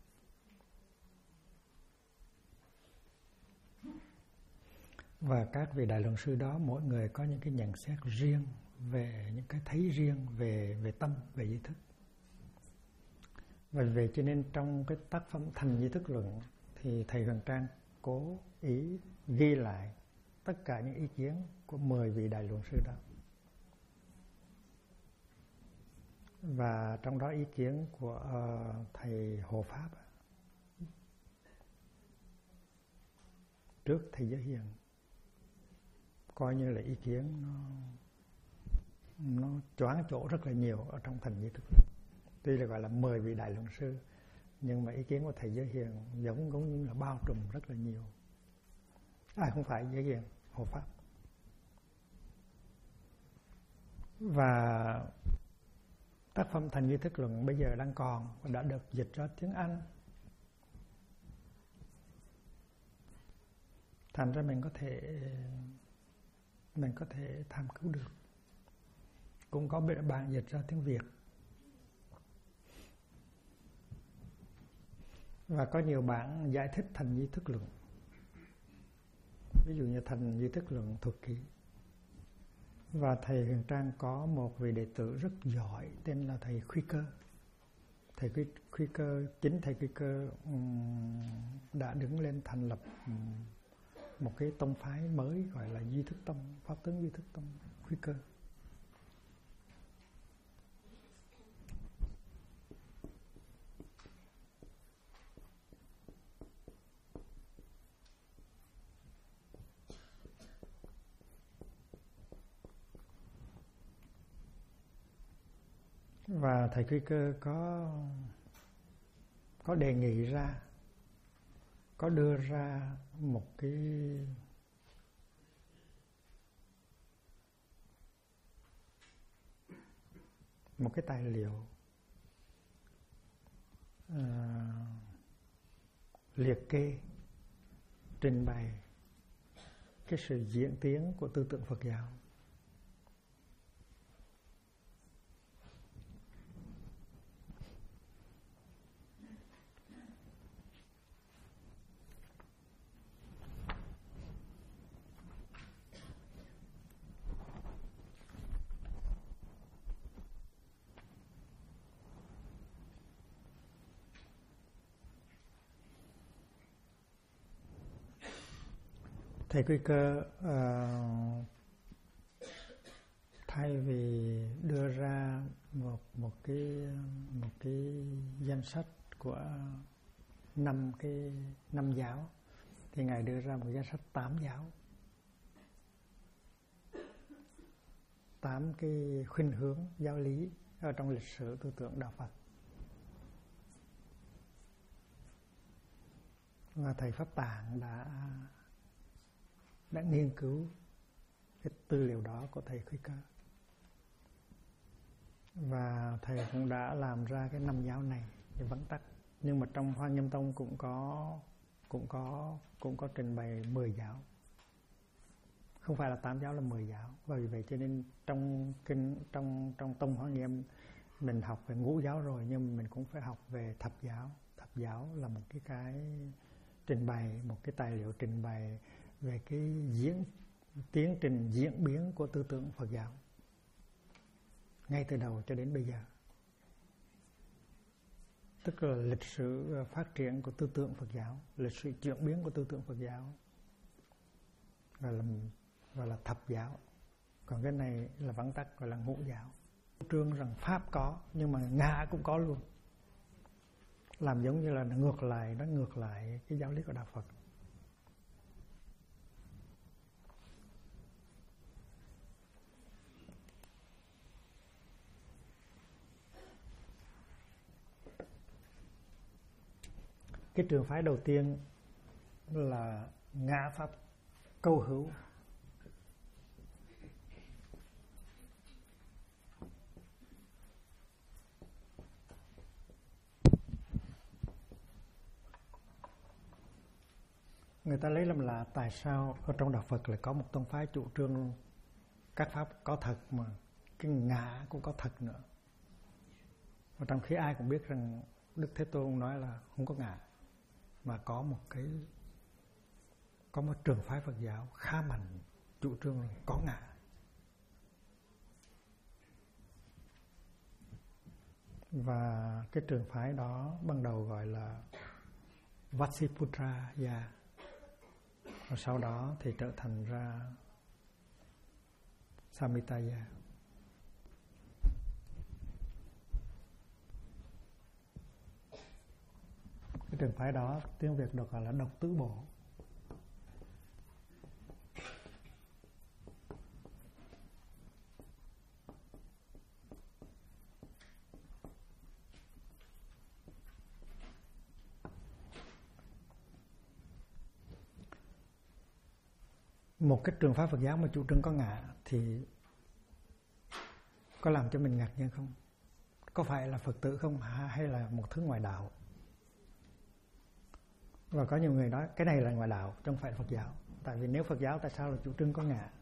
Và các vị đại luận sư đó mỗi người có những cái nhận xét riêng về những cái thấy riêng về tâm, về duy thức. Và vì vậy cho nên trong cái tác phẩm Thành Duy Thức Luận thì thầy Huyền Trang cố ý ghi lại tất cả những ý kiến của 10 vị đại luận sư đó. Và trong đó ý kiến của thầy Hộ Pháp trước thầy Giới Hiền coi như là ý kiến nó choáng chỗ rất là nhiều ở trong Thành Duy Thức Luận. Tuy là gọi là 10 vị đại luận sư, nhưng mà ý kiến của thầy Giới Hiền giống như là bao trùm rất là nhiều. ai không phải dễ dàng hộ pháp. Và tác phẩm Thành Duy Thức Luận bây giờ đang còn và đã được dịch ra tiếng Anh. Thành ra mình có thể tham cứu được. Cũng có bản dịch ra tiếng Việt. Và có nhiều bản giải thích Thành Duy Thức Luận. Ví dụ như Thành Duy Thức Luận thuật ký. Và thầy Huyền Trang có một vị đệ tử rất giỏi tên là thầy Khuy Cơ. Thầy Khuy Cơ, chính thầy Khuy Cơ đã đứng lên thành lập một cái tông phái mới gọi là Duy Thức Tông, Pháp Tướng Duy Thức Tông, Khuy Cơ. Và thầy Khuy Cơ có đề nghị ra, có đưa ra một cái tài liệu liệt kê trình bày cái sự diễn tiến của tư tưởng Phật giáo. Thầy Khuy Cơ thay vì đưa ra một cái danh sách của năm giáo thì ngài đưa ra một danh sách 8 giáo, 8 cái khuynh hướng giáo lý ở trong lịch sử tư tưởng đạo Phật. Và thầy Pháp Tạng đã nghiên cứu cái tư liệu đó của thầy Khuy Cơ. Và thầy cũng đã làm ra cái 5 giáo này để vắn tắt. Nhưng mà trong Hoa Nghiêm Tông cũng có trình bày 10 giáo. Không phải là 8 giáo, là 10 giáo. Và vì vậy cho nên trong Tông Hoa Nghiêm mình học về ngũ giáo rồi, nhưng mình cũng phải học về thập giáo. Thập giáo là một cái trình bày, một cái tài liệu trình bày về cái tiến trình diễn biến của tư tưởng Phật giáo ngay từ đầu cho đến bây giờ, tức là lịch sử phát triển của tư tưởng Phật giáo, lịch sử chuyển biến của tư tưởng Phật giáo, gọi là thập giáo. Còn cái này là vắn tắt gọi là ngũ giáo. Trương rằng Pháp có nhưng mà Ngã cũng có luôn, làm giống như là nó ngược lại cái giáo lý của đạo Phật. Cái trường phái đầu tiên là Ngã Pháp Câu Hữu. Người ta lấy làm lạ tại sao ở trong đạo Phật lại có một tông phái chủ trương các pháp có thật mà cái ngã cũng có thật nữa. Và trong khi ai cũng biết rằng Đức Thế Tôn nói là không có ngã, mà có một trường phái Phật giáo khá mạnh chủ trương là có ngã. Và cái trường phái đó ban đầu gọi là Vatsiputraya, và sau đó thì trở thành ra Samitaya. Cái trường phái đó tiếng Việt được gọi là Độc Tứ Bộ. một cái trường phái Phật giáo mà chủ trương có ngã thì có làm cho mình ngạc nhiên không? Có phải là Phật tử không hay là một thứ ngoại đạo? Và có nhiều người nói cái này là ngoại đạo, chứ không phải là Phật giáo. Tại vì nếu Phật giáo tại sao là chủ trương có ngã?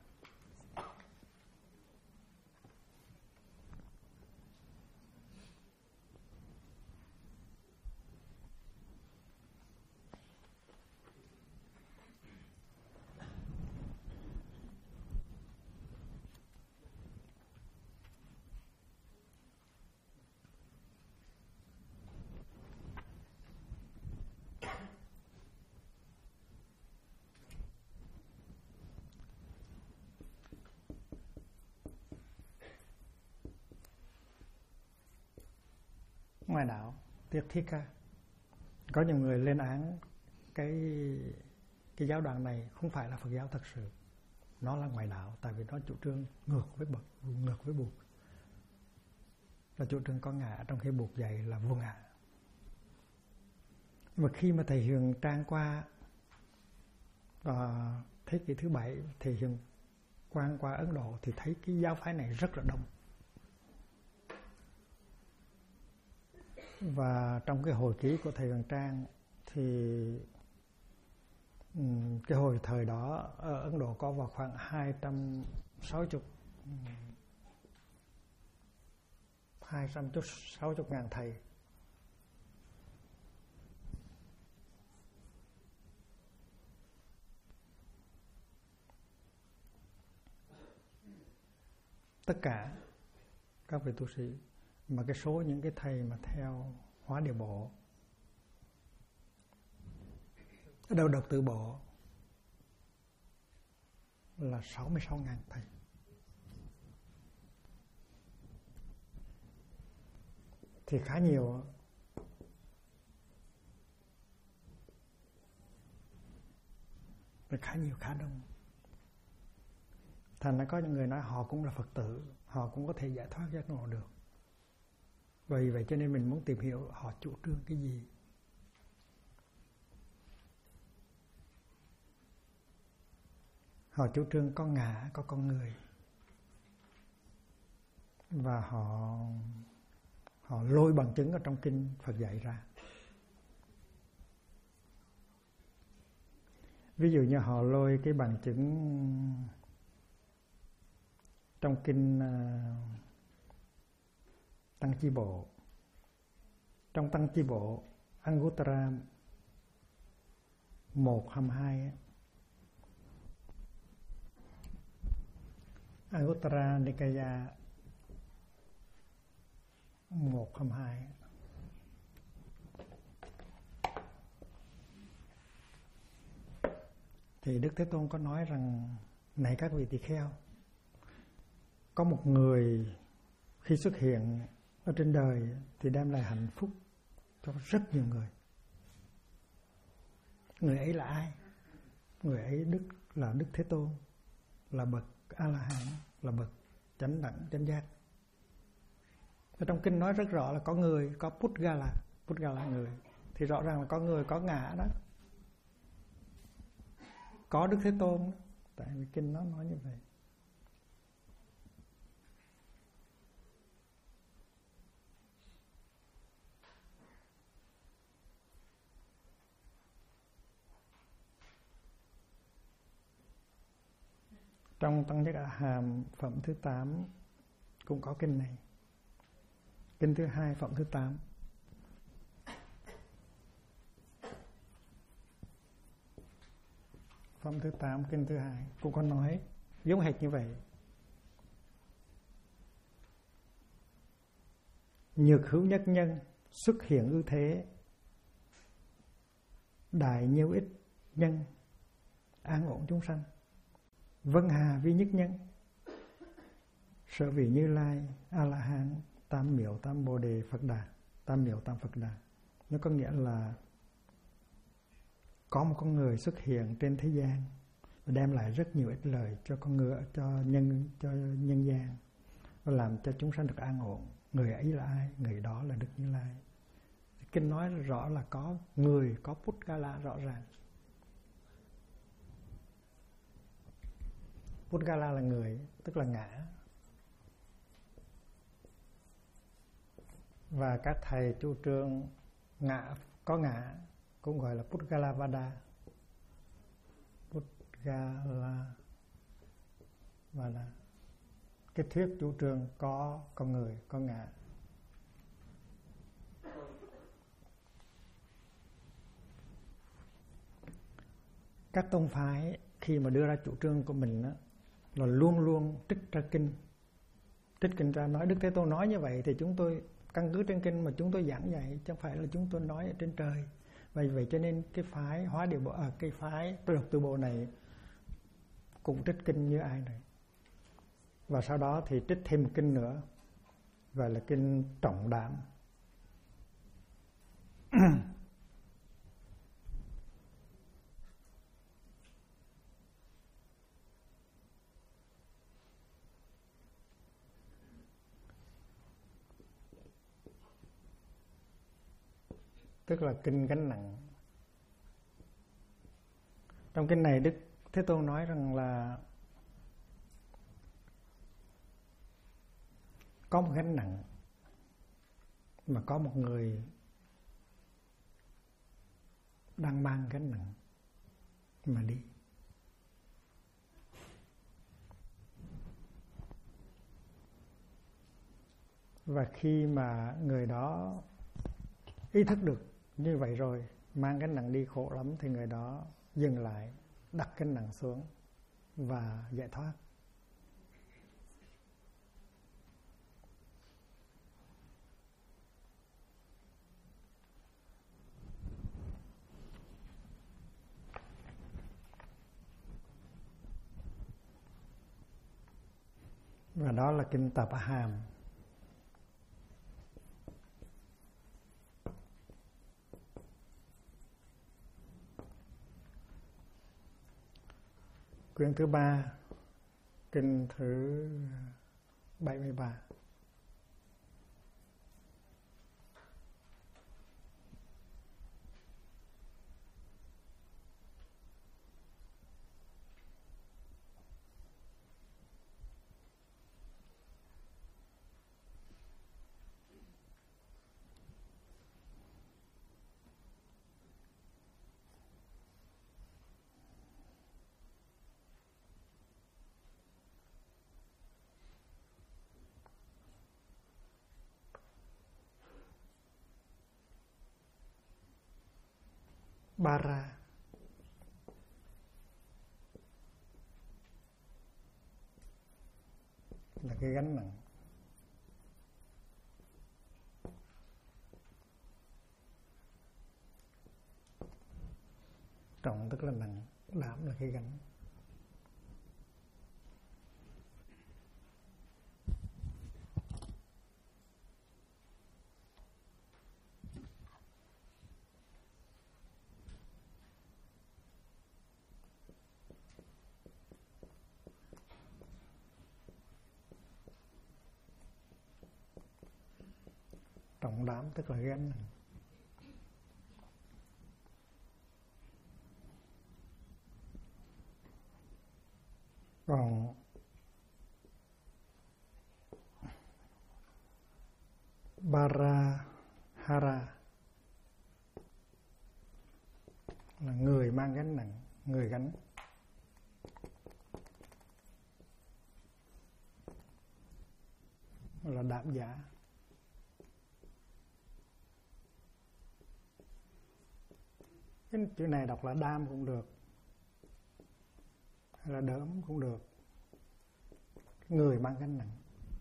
Ngoại đạo, Tiết Thiết Ca. Có nhiều người lên án cái giáo đoàn này không phải là Phật giáo thật sự, nó là ngoại đạo, tại vì nó chủ trương ngược với Buddha, là chủ trương có ngã, trong khi Buddha dạy là vô ngã. Mà khi mà thầy Hiền Trang qua thế kỷ thứ 7, thầy Hiền Quang qua Ấn Độ thì thấy cái giáo phái này rất là đông. Và trong cái hồi ký của thầy Hiền Trang thì cái hồi thời đó ở Ấn Độ có vào khoảng 260.000 thầy. Tất cả các vị tu sĩ, mà cái số những cái thầy mà theo Hóa Địa Bộ, đầu độc tự bộ là 66.000 thầy. Thì khá nhiều. Khá nhiều, khá đông. Thành ra có những người nói họ cũng là Phật tử, họ cũng có thể giải thoát giác ngộ được. Vì vậy cho nên mình muốn tìm hiểu họ chủ trương cái gì. Họ chủ trương có ngã, có con người. Và họ lôi bằng chứng ở trong kinh Phật dạy ra. Ví dụ như họ lôi cái bằng chứng trong kinh Tăng Chi Bộ. Trong Tăng Chi Bộ Anguttara 1:22, Anguttara Nikaya 1:22, thì Đức Thế Tôn có nói rằng: này các vị tỳ kheo, có một người khi xuất hiện ở trên đời thì đem lại hạnh phúc cho rất nhiều người. Người ấy là ai? Người ấy là Đức Thế Tôn, là bậc A-la-hán, là bậc chánh đẳng chánh giác. Ở trong kinh nói rất rõ là có người, có Pudgala là người, thì rõ ràng là có người, có ngã đó, có Đức Thế Tôn đó. Tại vì kinh nó nói như vậy. Trong Tăng Nhất A Hàm phẩm thứ 8 cũng có kinh này. Kinh thứ 2 phẩm thứ 8. Phẩm thứ 8 kinh thứ 2 cũng có nói giống hệt như vậy. Nhược hữu nhất nhân, xuất hiện ưu thế, đại nhiêu ích nhân, an ổn chúng sanh. Vân hà vi nhất nhân, sở vị Như Lai, A-la-hán, tam miểu tam bồ đề Phật đà, tam miểu tam Phật đà. Nó có nghĩa là có một con người xuất hiện trên thế gian và đem lại rất nhiều ích lợi cho con người, cho nhân gian, và làm cho chúng sanh được an ổn. Người ấy là ai? Người đó là Đức Như Lai. Kinh nói rõ là có người, có Pudgala rõ ràng. Pudgala là người, tức là ngã. Và các thầy chủ trương có ngã cũng gọi là Pudgalavada. Pudgalavada, cái thuyết chủ trương có con người, có ngã. Các tông phái khi mà đưa ra chủ trương của mình đó, là luôn luôn trích ra kinh. Trích kinh ra nói Đức Thế Tôn nói như vậy thì chúng tôi căn cứ trên kinh mà chúng tôi giảng dạy, chứ không phải là chúng tôi nói ở trên trời. Vì vậy cho nên cái phái Hóa Địa Bộ, cái phái Tôi Độc Từ Bộ này cũng trích kinh như ai này. Và sau đó thì trích thêm một kinh nữa, gọi là kinh Trọng Đảm. Tức là kinh gánh nặng. Trong kinh này Đức Thế Tôn nói rằng là có một gánh nặng mà có một người đang mang gánh nặng mà đi. Và khi mà người đó ý thức được như vậy rồi, mang gánh nặng đi khổ lắm, thì người đó dừng lại, đặt gánh nặng xuống và giải thoát. Và đó là kinh Tạp Hàm. Quyển thứ 3, kinh thứ 73. Bara là cái gánh nặng. Trọng tức là nặng, đảm là cái gánh. Trọng đảm tức là gánh nặng. Còn Barahara là người mang gánh nặng, người gánh. Là đảm giả. Cái chữ này đọc là đam cũng được, hay là đớm cũng được. Người mang gánh nặng.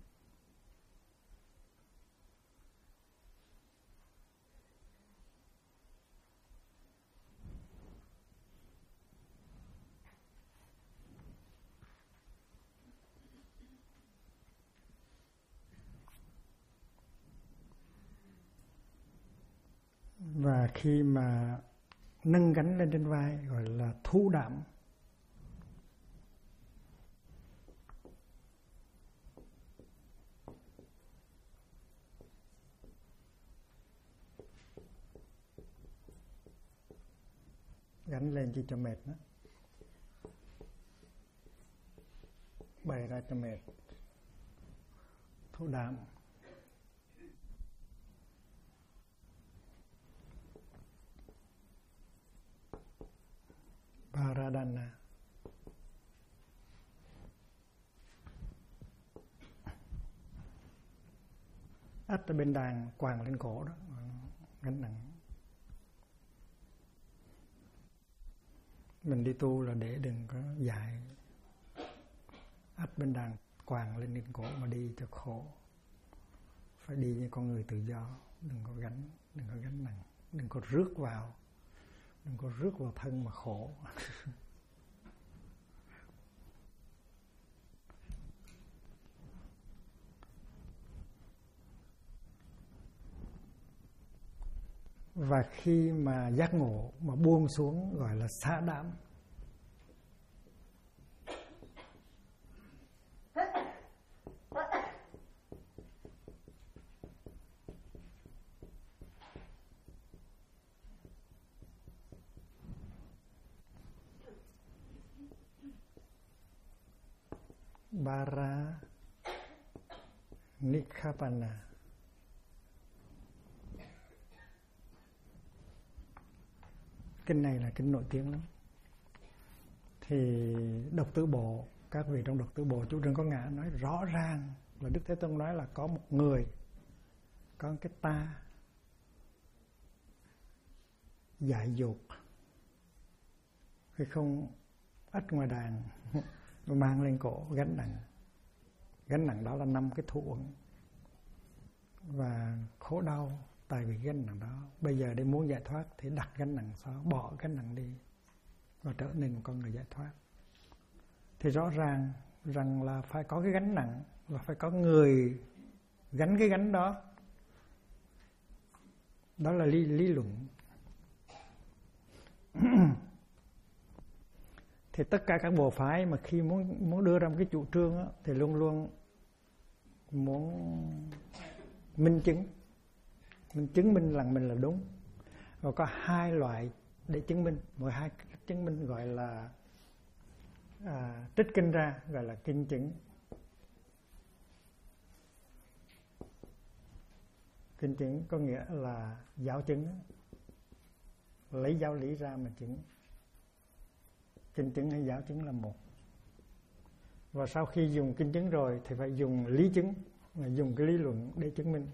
Và khi mà nâng gánh lên trên vai gọi là thu đảm. Gánh lên chỉ cho mệt đó. ai cho mệt, thổ đạm. Paradana. Ắt ở bên đàn quàng lên cổ đó, gánh nặng. Mình đi tu là để đừng có dại ắt bên đàn quàng lên cổ mà đi cho khổ. Phải đi như con người tự do, đừng có gánh nặng, đừng có rước vào thân mà khổ. Và khi mà giác ngộ mà buông xuống gọi là xả đạm. Bara Nikkapana. Kinh này là kinh nổi tiếng lắm. Thì Độc Tử Bộ, các vị trong Độc Tử Bộ chủ trương có ngã nói rõ ràng là Đức Thế Tôn nói là có một người, có cái ta dại dột, hay không ắt ngoài đàn mang lên cổ gánh nặng đó là 5 cái thụ uẩn và khổ đau tại vì gánh nặng đó. Bây giờ để muốn giải thoát thì đặt gánh nặng xuống, bỏ gánh nặng đi và trở nên một con người giải thoát. Thì rõ ràng rằng là phải có cái gánh nặng và phải có người gánh cái gánh đó. Đó là lý luận. Thì tất cả các bộ phái mà khi muốn đưa ra một cái chủ trương đó, thì luôn luôn muốn minh chứng. Mình chứng minh rằng mình là đúng. Và có 2 loại để chứng minh. Mỗi 2 chứng minh gọi là trích kinh ra, gọi là kinh chứng. Kinh chứng có nghĩa là giáo chứng, lấy giáo lý ra mà chứng. Kinh chứng hay giáo chứng là một. Và sau khi dùng kinh chứng rồi thì phải dùng lý chứng, là dùng cái lý luận để chứng minh.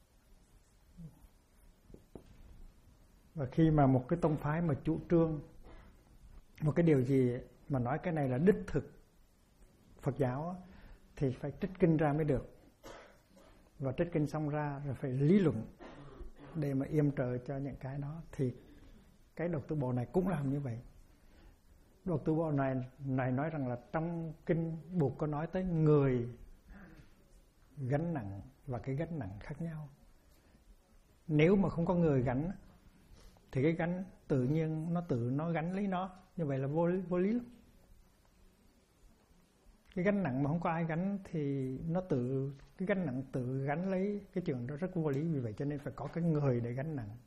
Và khi mà một cái tông phái mà chủ trương một cái điều gì mà nói cái này là đích thực Phật giáo thì phải trích kinh ra mới được. Và trích kinh xong ra rồi phải lý luận để mà yểm trợ cho những cái đó. Thì cái Độc Tử Bộ này cũng làm như vậy. Độc Tử Bộ này nói rằng là trong kinh Bụt có nói tới người gánh nặng và cái gánh nặng khác nhau. Nếu mà không có người gánh thì cái gánh tự nhiên nó gánh lấy nó, như vậy là vô lý lắm. Cái gánh nặng mà không có ai gánh thì cái gánh nặng tự gánh lấy cái chuyện đó rất vô lý. Vì vậy cho nên phải có cái người để gánh nặng.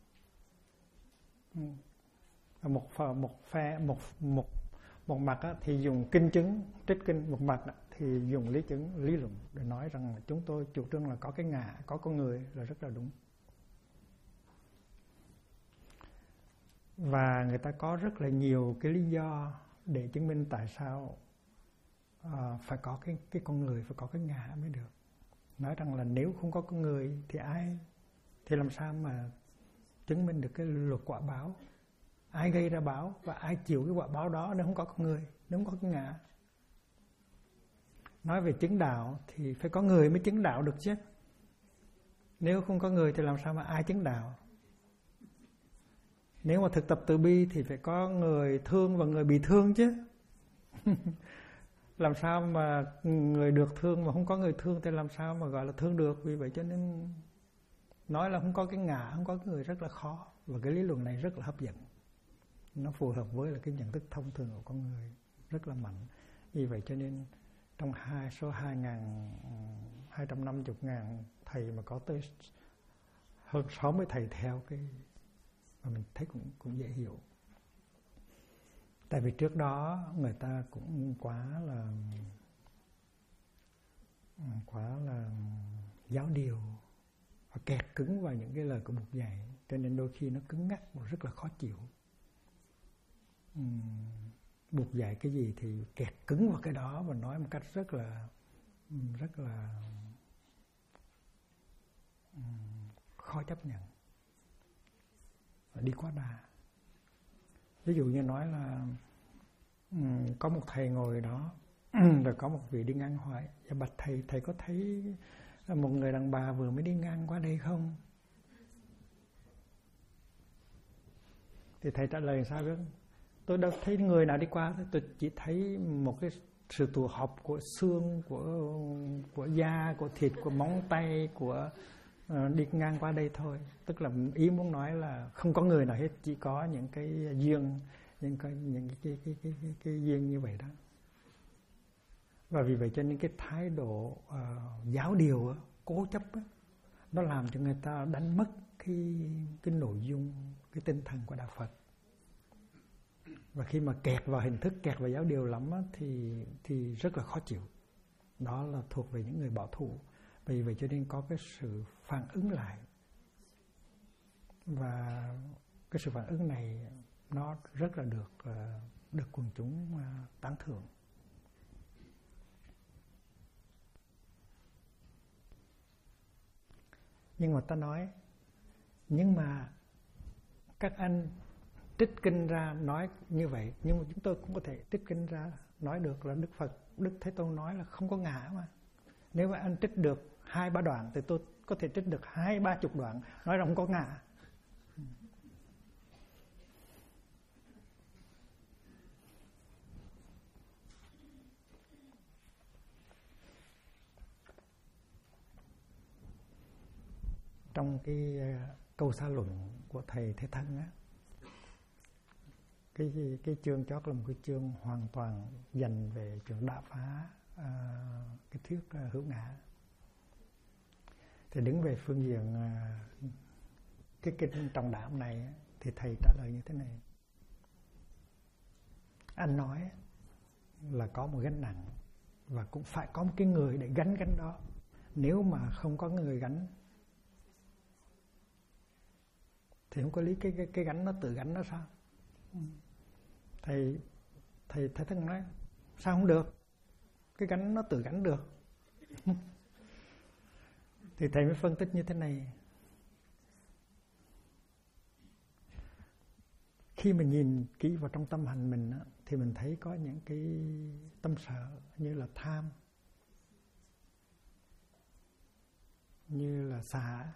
Một mặt thì dùng kinh chứng trích kinh, một mặt thì dùng lý chứng lý luận để nói rằng chúng tôi chủ trương là có cái ngã, có con người là rất là đúng. Và người ta có rất là nhiều cái lý do để chứng minh tại sao phải có cái con người, phải có cái ngã mới được. Nói rằng là nếu không có con người thì làm sao mà chứng minh được cái luật quả báo. Ai gây ra báo và ai chịu cái quả báo đó nếu không có con người, nếu không có cái ngã. Nói về chứng đạo thì phải có người mới chứng đạo được chứ. Nếu không có người thì làm sao mà ai chứng đạo. Nếu mà thực tập từ bi thì phải có người thương và người bị thương chứ. Làm sao mà người được thương mà không có người thương thì làm sao mà gọi là thương được. Vì vậy cho nên nói là không có cái ngã, không có cái người rất là khó. Và cái lý luận này rất là hấp dẫn. Nó phù hợp với là cái nhận thức thông thường của con người, rất là mạnh. Vì vậy cho nên trong số 250.000 thầy mà có tới hơn 60 thầy theo cái mà mình thấy cũng dễ hiểu. Tại vì trước đó người ta cũng quá là quá là giáo điều và kẹt cứng vào những cái lời của Bụt dạy, cho nên đôi khi nó cứng ngắc và rất là khó chịu. Bụt dạy cái gì thì kẹt cứng vào cái đó và nói một cách rất là khó chấp nhận và đi quá đà. Ví dụ như nói là có một thầy ngồi đó rồi có một vị đi ngang hỏi: dạ bạch thầy, thầy có thấy một người đàn bà vừa mới đi ngang qua đây không? Thì thầy trả lời sao đó: tôi đâu thấy người nào đi qua, tôi chỉ thấy một cái sự tụ họp của xương, của da, của thịt, của móng tay, của đi ngang qua đây thôi. Tức là ý muốn nói là không có người nào hết, chỉ có những cái duyên, những cái duyên như vậy đó. Và vì vậy cho nên cái thái độ giáo điều cố chấp nó làm cho người ta đánh mất cái nội dung, cái tinh thần của đạo Phật. Và khi mà kẹt vào hình thức, kẹt vào giáo điều lắm thì rất là khó chịu. Đó là thuộc về những người bảo thủ. Vì vậy cho nên có cái sự phản ứng lại. Và cái sự phản ứng này nó rất là được quần chúng tán thưởng. Nhưng mà ta nói, nhưng mà các anh trích kinh ra nói như vậy, nhưng mà chúng tôi cũng có thể trích kinh ra nói được là Đức Phật, Đức Thế Tôn nói là không có ngã mà. Nếu mà anh trích được 2-3 đoạn thì tôi có thể trích được 20-30 đoạn nói là không có ngã. Trong cái câu xã luận của thầy Thế Thân á, cái chương chót là một cái chương hoàn toàn dành về chuyện đả phá cái thuyết hữu ngã. Thì đứng về phương diện cái kinh trọng đảm này thì thầy trả lời như thế này: anh nói là có một gánh nặng và cũng phải có một cái người để gánh gánh đó. Nếu mà không có người gánh thì không có lý cái gánh nó tự gánh nó sao? Thầy Thân nói sao không được, cái gánh nó tự gánh được. Thì thầy mới phân tích như thế này: khi mình nhìn kỹ vào trong tâm hành mình thì mình thấy có những cái tâm sở như là tham, như là xả,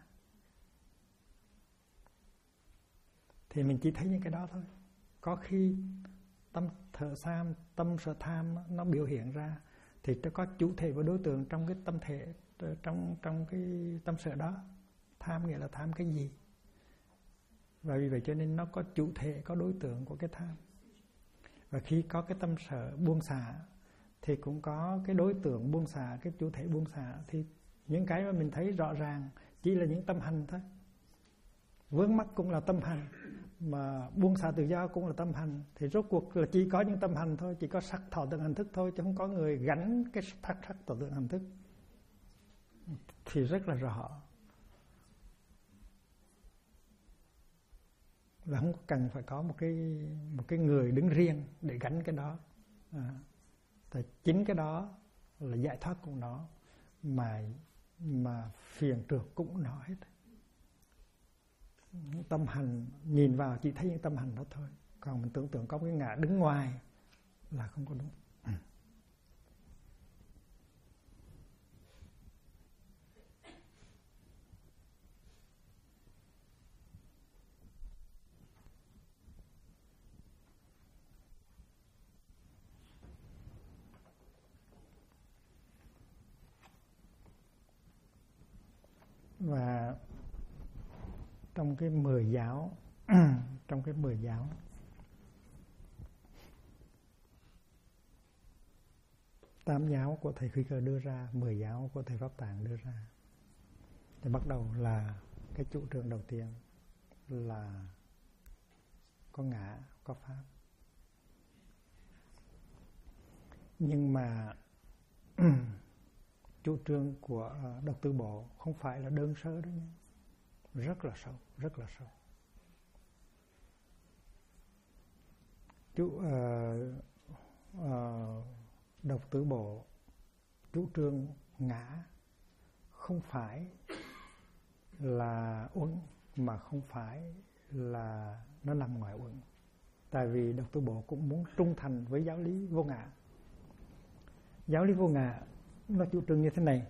thì mình chỉ thấy những cái đó thôi. Có khi tâm sở tham nó biểu hiện ra thì nó có chủ thể và đối tượng trong cái tâm thể, trong cái tâm sở đó. Tham nghĩa là tham cái gì? Và vì vậy cho nên nó có chủ thể, có đối tượng của cái tham. Và khi có cái tâm sở buông xả thì cũng có cái đối tượng buông xả, cái chủ thể buông xả. Thì những cái mà mình thấy rõ ràng chỉ là những tâm hành thôi. Vướng mắc cũng là tâm hành, mà buông xả tự do cũng là tâm hành. Thì rốt cuộc là chỉ có những tâm hành thôi, chỉ có sắc thọ tưởng hành thức thôi, chứ không có người gánh cái sắc thọ tưởng hành thức. Thì rất là rõ. Và không cần phải có một cái người đứng riêng để gánh cái đó. Tại chính cái đó là giải thoát của nó, mà phiền trượt cũng nó hết. Tâm hành nhìn vào chỉ thấy những tâm hành đó thôi, còn mình tưởng tượng có cái ngã đứng ngoài là không có đúng. Và trong cái 10 giáo trong cái 10 giáo tám giáo của thầy Khuy Cơ đưa ra, 10 giáo của thầy Pháp Tạng đưa ra, thì bắt đầu là cái chủ trương đầu tiên là có ngã, có pháp. Nhưng mà chủ trương của Độc Tử Bộ không phải là đơn sơ đó nhé, rất là sâu, rất là sâu. Độc Tử Bộ chủ trương ngã không phải là uẩn, mà không phải là nó nằm ngoài uẩn. Tại vì Độc Tử Bộ cũng muốn trung thành với giáo lý vô ngã. Giáo lý vô ngã nó chủ trương như thế này: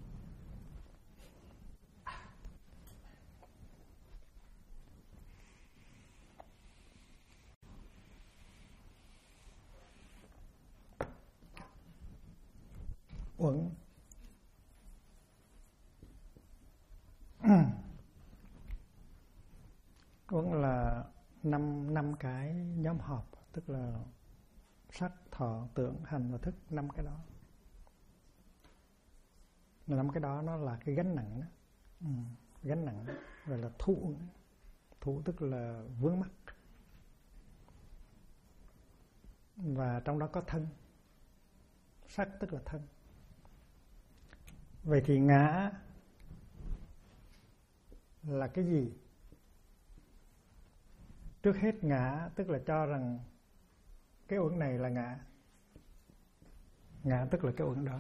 uẩn uẩn là năm cái nhóm họp, tức là sắc, thọ, tưởng, hành và thức. 5 cái đó, 5 cái đó nó là cái gánh nặng đó. Gánh nặng đó gọi là thụ. Thụ tức là vướng mắc, và trong đó có thân. Sắc tức là thân. Vậy thì ngã là cái gì? Trước hết ngã tức là cho rằng cái uẩn này là ngã. Ngã tức là cái uẩn đó.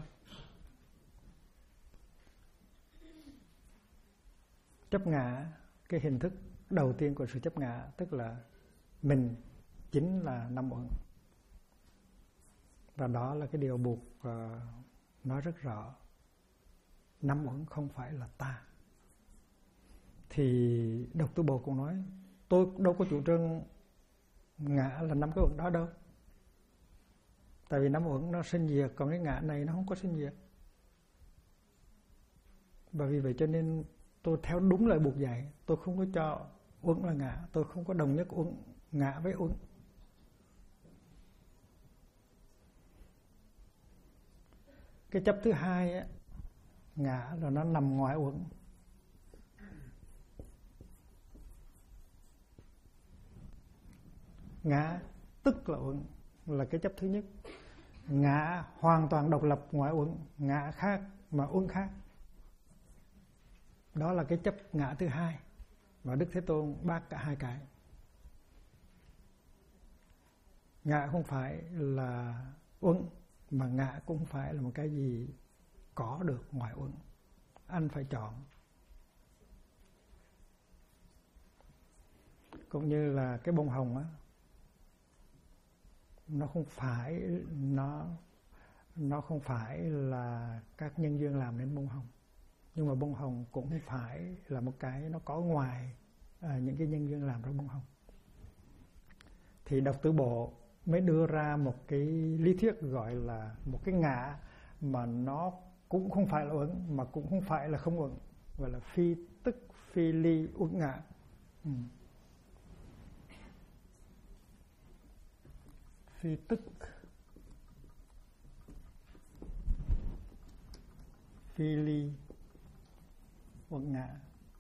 Chấp ngã, cái hình thức đầu tiên của sự chấp ngã, tức là mình chính là 5 uẩn. Và đó là cái điều buộc nói rất rõ: 5 uẩn không phải là ta. Thì Độc Tử Bộ cũng nói: tôi đâu có chủ trương ngã là 5 cái uẩn đó đâu. Tại vì 5 uẩn nó sinh diệt, còn cái ngã này nó không có sinh diệt. Và vì vậy cho nên tôi theo đúng lời buộc dạy, tôi không có cho uẩn là ngã, tôi không có đồng nhất uẩn ngã với uẩn. Cái chấp thứ hai á, ngã là nó nằm ngoài uẩn. Ngã tức là uẩn, là cái chấp thứ nhất. Ngã hoàn toàn độc lập ngoài uẩn, ngã khác mà uẩn khác. Đó là cái chấp ngã thứ hai. Và Đức Thế Tôn bác cả hai cái. Ngã không phải là uẩn, mà ngã cũng không phải là một cái gì có được ngoài uẩn. Anh phải chọn. Cũng như là cái bông hồng á, nó không phải là các nhân duyên làm nên bông hồng. Nhưng mà bông hồng cũng không phải là một cái nó có ngoài những cái nhân duyên làm ra bông hồng. Thì Độc Tử Bộ mới đưa ra một cái lý thuyết gọi là một cái ngã mà nó cũng không phải là uẩn, mà cũng không phải là không uẩn, gọi là phi tức phi ly uẩn ngã. Phi tức phi ly uẩn ngã,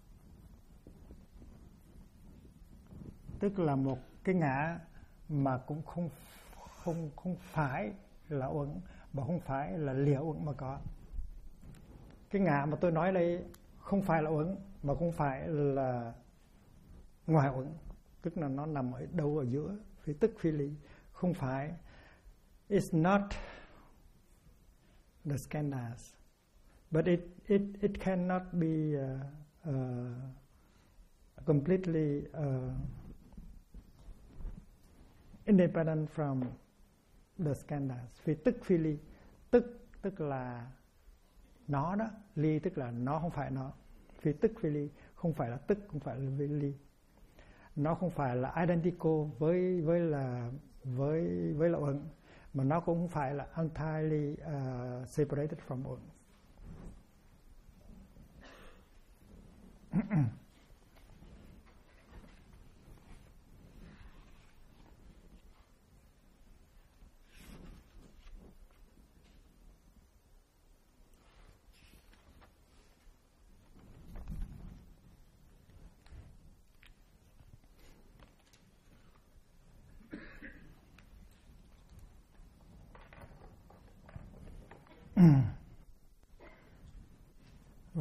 tức là một cái ngã mà cũng không phải là uẩn, mà không phải là lìa uẩn mà có. Cái ngã mà tôi nói đây không phải là uẩn, mà không phải là ngoài uẩn, tức là nó nằm ở đâu ở giữa, phi tức phi ly. Không phải, it's not the skandhas, but it cannot be completely independent from the skandhas. Phi tức phi ly, tức là nó đó, ly tức là nó không phải nó. Phi tức phi ly, không phải là tức, không phải là ly. Nó không phải là identical với là uẩn, mà nó cũng không phải là entirely separated from uẩn.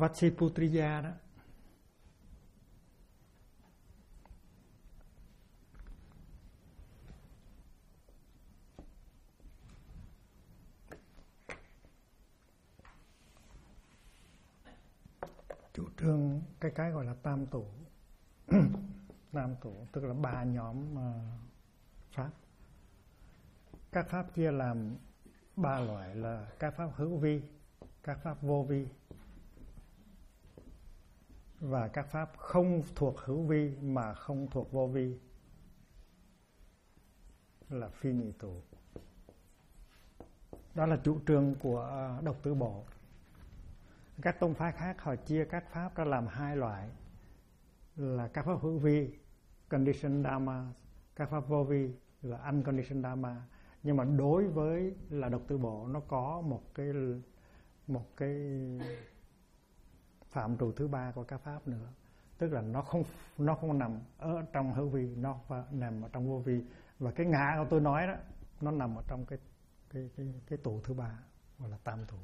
Vatsiputriya đó, chủ trương cái gọi là tam tụ. Tam tụ tức là 3 nhóm pháp. Các pháp chia làm 3 loại là các pháp hữu vi, các pháp vô vi và các pháp không thuộc hữu vi mà không thuộc vô vi là phi nhị tụ. Đó là chủ trương của Độc Tử Bộ. Các tông phái khác họ chia các pháp ra làm 2 loại là các pháp hữu vi, conditioned dharma, các pháp vô vi là unconditioned dharma. Nhưng mà đối với là Độc Tử Bộ nó có một cái phạm trù thứ 3 của các pháp nữa, tức là nó không nằm ở trong hữu vi, nó nằm ở trong vô vi. Và cái ngã của tôi nói đó, nó nằm ở trong cái tụ thứ 3 gọi là tam tụ.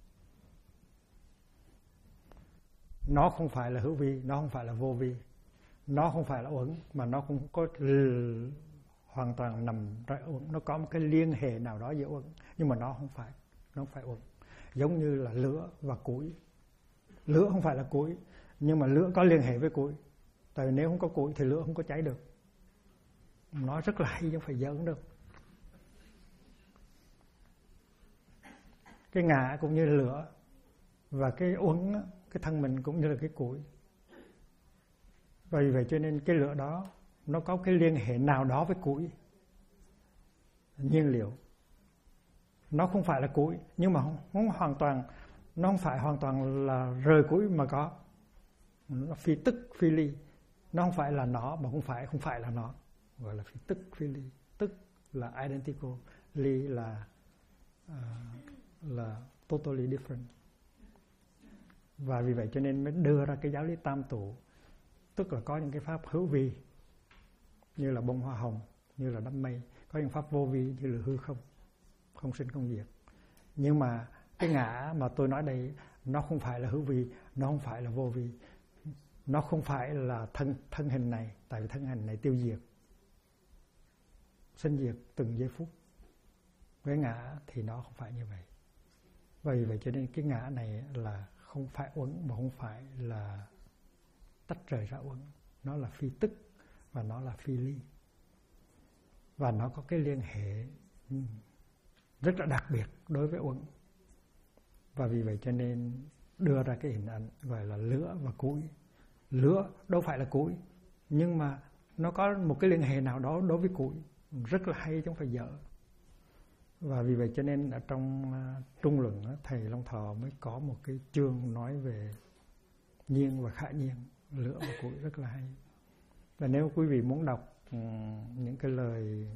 Nó không phải là hữu vi, nó không phải là vô vi, nó không phải là uẩn, mà nó không có hoàn toàn nằm trong uẩn. Nó có một cái liên hệ nào đó giữa uẩn, nhưng mà nó không phải uẩn. Giống như là lửa và củi. Lửa không phải là củi, nhưng mà lửa có liên hệ với củi. Tại vì nếu không có củi thì lửa không có cháy được. Nó rất là hay, chứ không phải giỡn đâu. Cái ngã cũng như là lửa, và cái uẩn, cái thân mình cũng như là cái củi. Vì vậy cho nên cái lửa đó nó có cái liên hệ nào đó với củi, nhiên liệu. Nó không phải là củi, nhưng mà nó không phải hoàn toàn là rời củi mà có. Nó phi tức phi ly. Nó không phải là nó mà không phải là nó, gọi là phi tức phi ly. Tức là identical, ly là totally different. Và vì vậy cho nên mới đưa ra cái giáo lý tam tụ, tức là có những cái pháp hữu vi như là bông hoa hồng, như là đám mây, có những pháp vô vi như là hư không, không sinh không diệt. Nhưng mà cái ngã mà tôi nói đây, nó không phải là hữu vi, nó không phải là vô vi, nó không phải là thân hình này, tại vì thân hình này tiêu diệt, sinh diệt từng giây phút. Cái ngã thì nó không phải như vậy. Vì vậy cho nên cái ngã này là không phải uẩn mà không phải là tách rời ra uẩn. Nó là phi tức và nó là phi ly. Và nó có cái liên hệ rất là đặc biệt đối với uẩn. Và vì vậy cho nên đưa ra cái hình ảnh gọi là lửa và củi. Lửa đâu phải là củi, nhưng mà nó có một cái liên hệ nào đó đối với củi. Rất là hay chứ không phải dở. Và vì vậy cho nên ở trong Trung Luận, thầy Long Thọ mới có một cái chương nói về nhiên và khả nhiên, lửa và củi, rất là hay. Và nếu quý vị muốn đọc những cái lời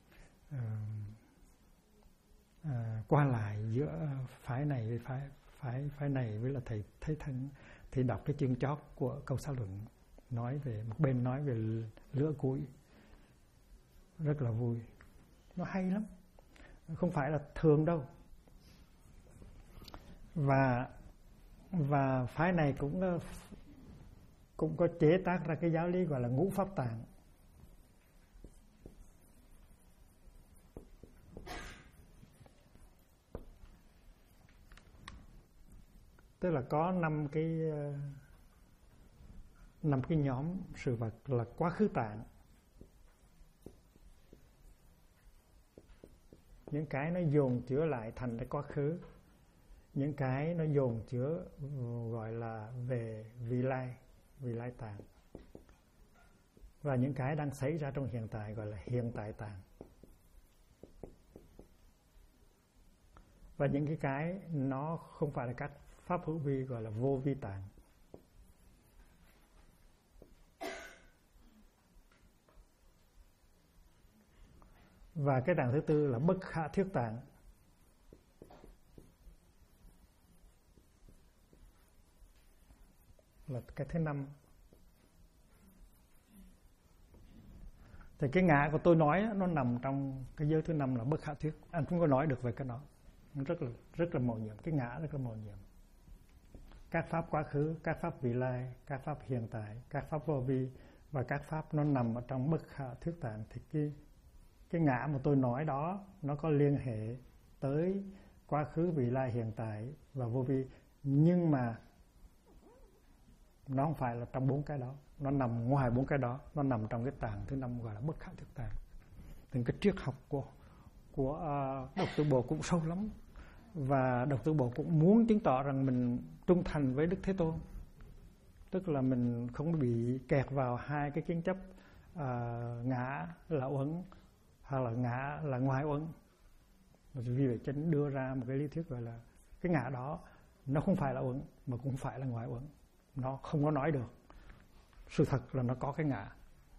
qua lại giữa phái này với phái này với là thầy Thế Thân, thì đọc cái chương chót của câu xã luận, nói về một bên nói về lửa củi, rất là vui, nó hay lắm, không phải là thường đâu. Và phái này cũng có chế tác ra cái giáo lý gọi là ngũ pháp tạng. Tức là có 5 cái nhóm sự vật là quá khứ tạng. Những cái nó dồn chứa lại thành cái quá khứ. Những cái nó dồn chứa gọi là về vị lai tạng. Và những cái đang xảy ra trong hiện tại gọi là hiện tại tạng. Và những cái nó không phải là các pháp hữu vi gọi là vô vi tạng. Và cái tạng thứ tư là bất khả thuyết tạng. Là cái thứ 5. Thì cái ngã của tôi nói nó nằm trong cái giới thứ 5 là bất khả thuyết. Anh không có nói được về cái đó. Nó rất là mầu nhiệm. Cái ngã rất là mầu nhiệm. các pháp quá khứ, các pháp vị lai, các pháp hiện tại, các pháp vô vi và các pháp nó nằm ở trong bất khả thuyết tạng. Thì cái ngã mà tôi nói đó nó có liên hệ tới quá khứ, vị lai, hiện tại và vô vi, nhưng mà nó không phải là trong 4 cái đó, nó nằm ngoài 4 cái đó, nó nằm trong cái tạng thứ 5 gọi là bất khả thuyết tạng. Thì cái triết học của Độc Tử Bộ cũng sâu lắm, và Độc Tử Bộ cũng muốn chứng tỏ rằng mình trung thành với Đức Thế Tôn, tức là mình không bị kẹt vào hai cái kiến chấp ngã là uẩn hoặc là ngã là ngoài uẩn. Vì vậy cho nên đưa ra một cái lý thuyết gọi là cái ngã đó nó không phải là uẩn mà cũng không phải là ngoài uẩn, nó không có nói được. Sự thật là nó có cái ngã,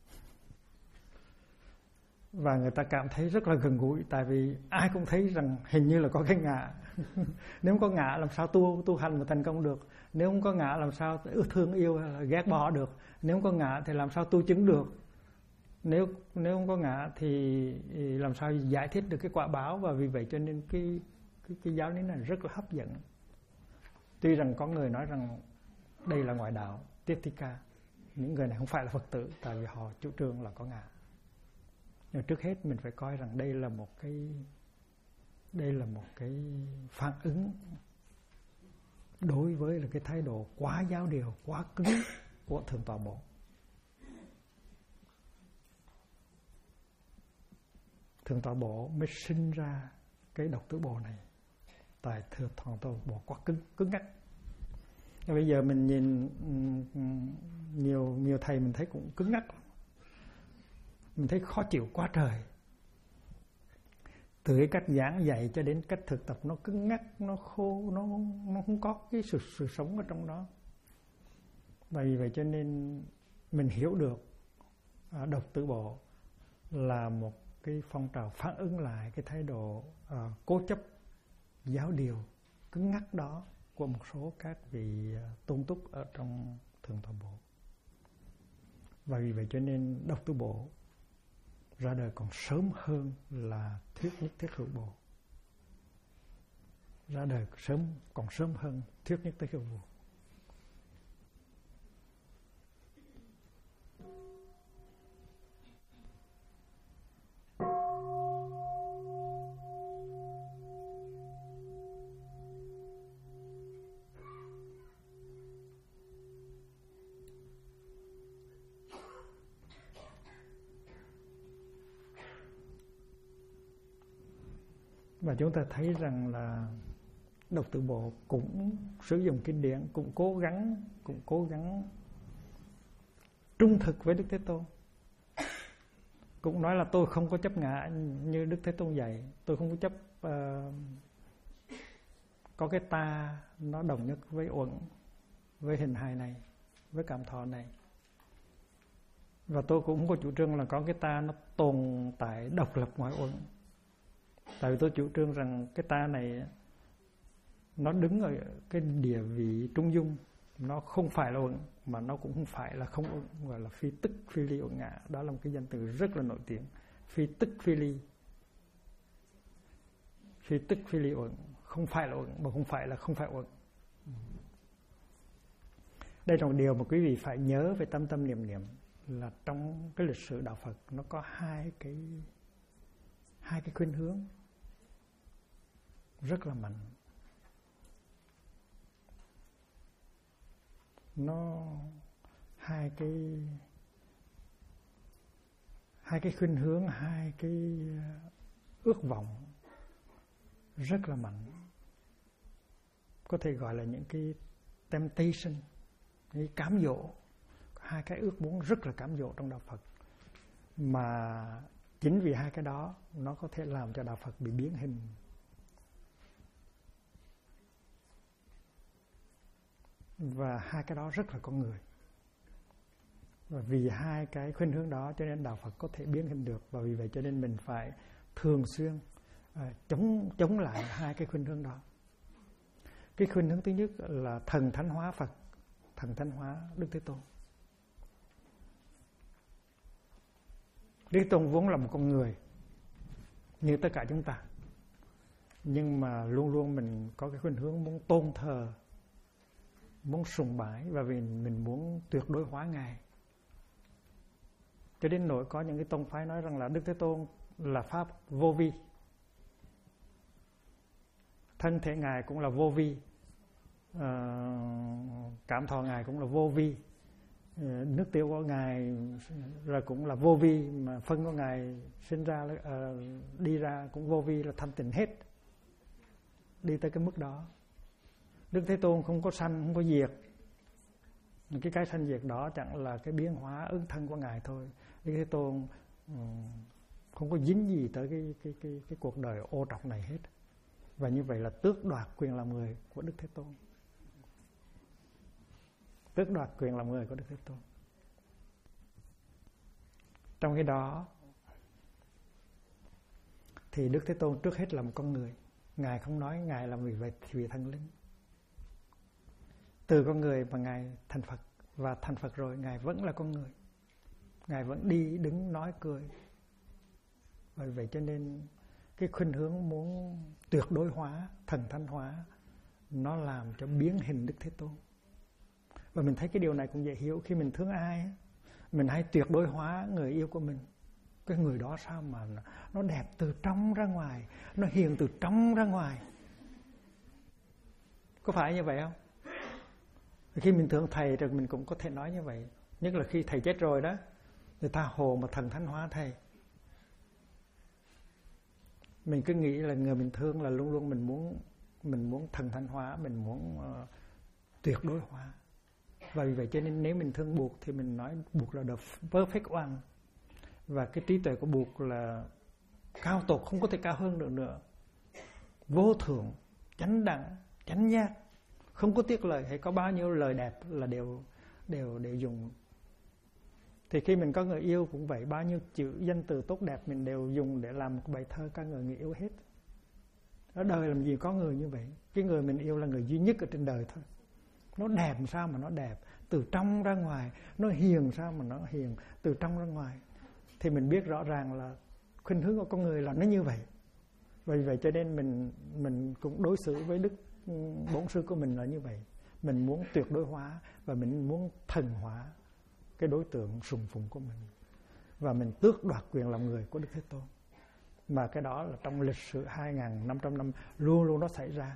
và người ta cảm thấy rất là gần gũi, tại vì ai cũng thấy rằng hình như là có cái ngã. Nếu không có ngã làm sao tu hành mà thành công được? Nếu không có ngã làm sao thương yêu hay là ghét bỏ được? Nếu không có ngã thì làm sao tu chứng được? Nếu không có ngã thì làm sao giải thích được cái quả báo? Và vì vậy cho nên cái giáo lý này rất là hấp dẫn. Tuy rằng có người nói rằng đây là ngoại đạo, Tirthika, những người này không phải là Phật tử, tại vì họ chủ trương là có ngã. Nhưng trước hết mình phải coi rằng đây là một cái phản ứng đối với là cái thái độ quá giáo điều, quá cứng của Thượng Tọa Bộ. Thượng Tọa Bộ mới sinh ra cái Độc Tử Bộ này, tại Thượng Tọa Bộ quá cứng ngắc. Bây giờ mình nhìn nhiều thầy mình thấy cũng cứng ngắc, mình thấy khó chịu quá trời. Từ cái cách giảng dạy cho đến cách thực tập nó cứng ngắc, nó khô, nó không có cái sự sống ở trong đó. Và vì vậy cho nên mình hiểu được Độc Tử Bộ là một cái phong trào phản ứng lại cái thái độ cố chấp giáo điều cứng ngắc đó của một số các vị tôn túc ở trong Thượng Tọa Bộ. Và vì vậy cho nên Độc Tử Bộ ra đời còn sớm hơn là Thuyết Nhất Thiết Hữu Bộ. Ra đời còn sớm hơn Thuyết Nhất Thiết Hữu Bộ. Và chúng ta thấy rằng là Độc Tử Bộ cũng sử dụng kinh điển, cũng cố gắng trung thực với Đức Thế Tôn. Cũng nói là tôi không có chấp ngã như Đức Thế Tôn dạy, tôi không có chấp có cái ta nó đồng nhất với uẩn, với hình hài này, với cảm thọ này. Và tôi cũng không có chủ trương là có cái ta nó tồn tại độc lập ngoài uẩn. Tại vì tôi chủ trương rằng cái ta này nó đứng ở cái địa vị trung dung, nó không phải là uẩn mà nó cũng không phải là không uẩn, gọi là phi tức phi ly uẩn ngã. Đó là một cái danh từ rất là nổi tiếng, phi tức phi ly, phi tức phi ly uẩn, không phải là uẩn mà không phải là không phải uẩn. Đây là một điều mà quý vị phải nhớ về tâm tâm niệm niệm, là trong cái lịch sử đạo Phật nó có hai cái khuynh hướng rất là mạnh. Nó hai cái khuynh hướng, hai cái ước vọng rất là mạnh, có thể gọi là những cái temptation, những cám dỗ. Hai cái ước muốn rất là cám dỗ trong đạo Phật, mà chính vì hai cái đó nó có thể làm cho đạo Phật bị biến hình. Và hai cái đó rất là con người. Và vì hai cái khuynh hướng đó cho nên đạo Phật có thể biến hình được. Và vì vậy cho nên mình phải thường xuyên chống lại hai cái khuynh hướng đó. Cái khuynh hướng thứ nhất là thần thánh hóa Phật, thần thánh hóa Đức Thế Tôn. Đức Thế Tôn vốn là một con người như tất cả chúng ta, nhưng mà luôn luôn mình có cái khuynh hướng muốn tôn thờ muốn sùng bái và vì mình muốn tuyệt đối hóa Ngài. Cho đến nỗi có những cái tông phái nói rằng là Đức Thế Tôn là pháp vô vi, thân thể Ngài cũng là vô vi, cảm thọ Ngài cũng là vô vi, nước tiểu của Ngài là cũng là vô vi, mà phân của Ngài sinh ra đi ra cũng vô vi, là thanh tịnh hết. Đi tới cái mức đó. Đức Thế Tôn không có sanh, không có diệt. Cái sanh diệt đó chẳng là cái biến hóa ứng thân của Ngài thôi. Đức Thế Tôn không có dính gì tới cái cuộc đời ô trọc này hết. Và như vậy là tước đoạt quyền làm người của Đức Thế Tôn. Tước đoạt quyền làm người của Đức Thế Tôn. Trong khi đó thì Đức Thế Tôn trước hết là một con người. Ngài không nói Ngài là vị thần linh. Từ con người mà Ngài thành Phật, và thành Phật rồi Ngài vẫn là con người. Ngài vẫn đi, đứng, nói, cười. Bởi vậy cho nên cái khuynh hướng muốn tuyệt đối hóa, thần thánh hóa, nó làm cho biến hình Đức Thế Tôn. Và mình thấy cái điều này cũng dễ hiểu. Khi mình thương ai, mình hay tuyệt đối hóa người yêu của mình. Cái người đó sao mà nó đẹp từ trong ra ngoài, nó hiền từ trong ra ngoài. Có phải như vậy không? Khi mình thương thầy rồi mình cũng có thể nói như vậy. Nhất là khi thầy chết rồi đó, người ta hồ mà thần thánh hóa thầy. Mình cứ nghĩ là người mình thương là luôn luôn mình muốn thần thánh hóa, mình muốn tuyệt đối hóa. Và vì vậy cho nên nếu mình thương Bụt thì mình nói Bụt là the perfect one. Và cái trí tuệ của Bụt là cao tột, không có thể cao hơn được nữa. Vô thượng, chánh đẳng, chánh giác, không có tiếc lời, hay có bao nhiêu lời đẹp là đều dùng. Thì khi mình có người yêu cũng vậy, bao nhiêu chữ danh từ tốt đẹp mình đều dùng để làm một bài thơ ca ngợi người yêu hết. Ở đời làm gì có người như vậy. Cái người mình yêu là người duy nhất ở trên đời thôi. Nó đẹp sao mà nó đẹp, từ trong ra ngoài. Nó hiền sao mà nó hiền, từ trong ra ngoài. Thì mình biết rõ ràng là khuynh hướng của con người là nó như vậy. Vì vậy cho nên mình cũng đối xử với Đức Bổn Sư của mình là như vậy. Mình muốn tuyệt đối hóa và mình muốn thần hóa cái đối tượng sùng phụng của mình. Và mình tước đoạt quyền làm người của Đức Thế Tôn. Mà cái đó là trong lịch sử 2.500 năm luôn luôn nó xảy ra.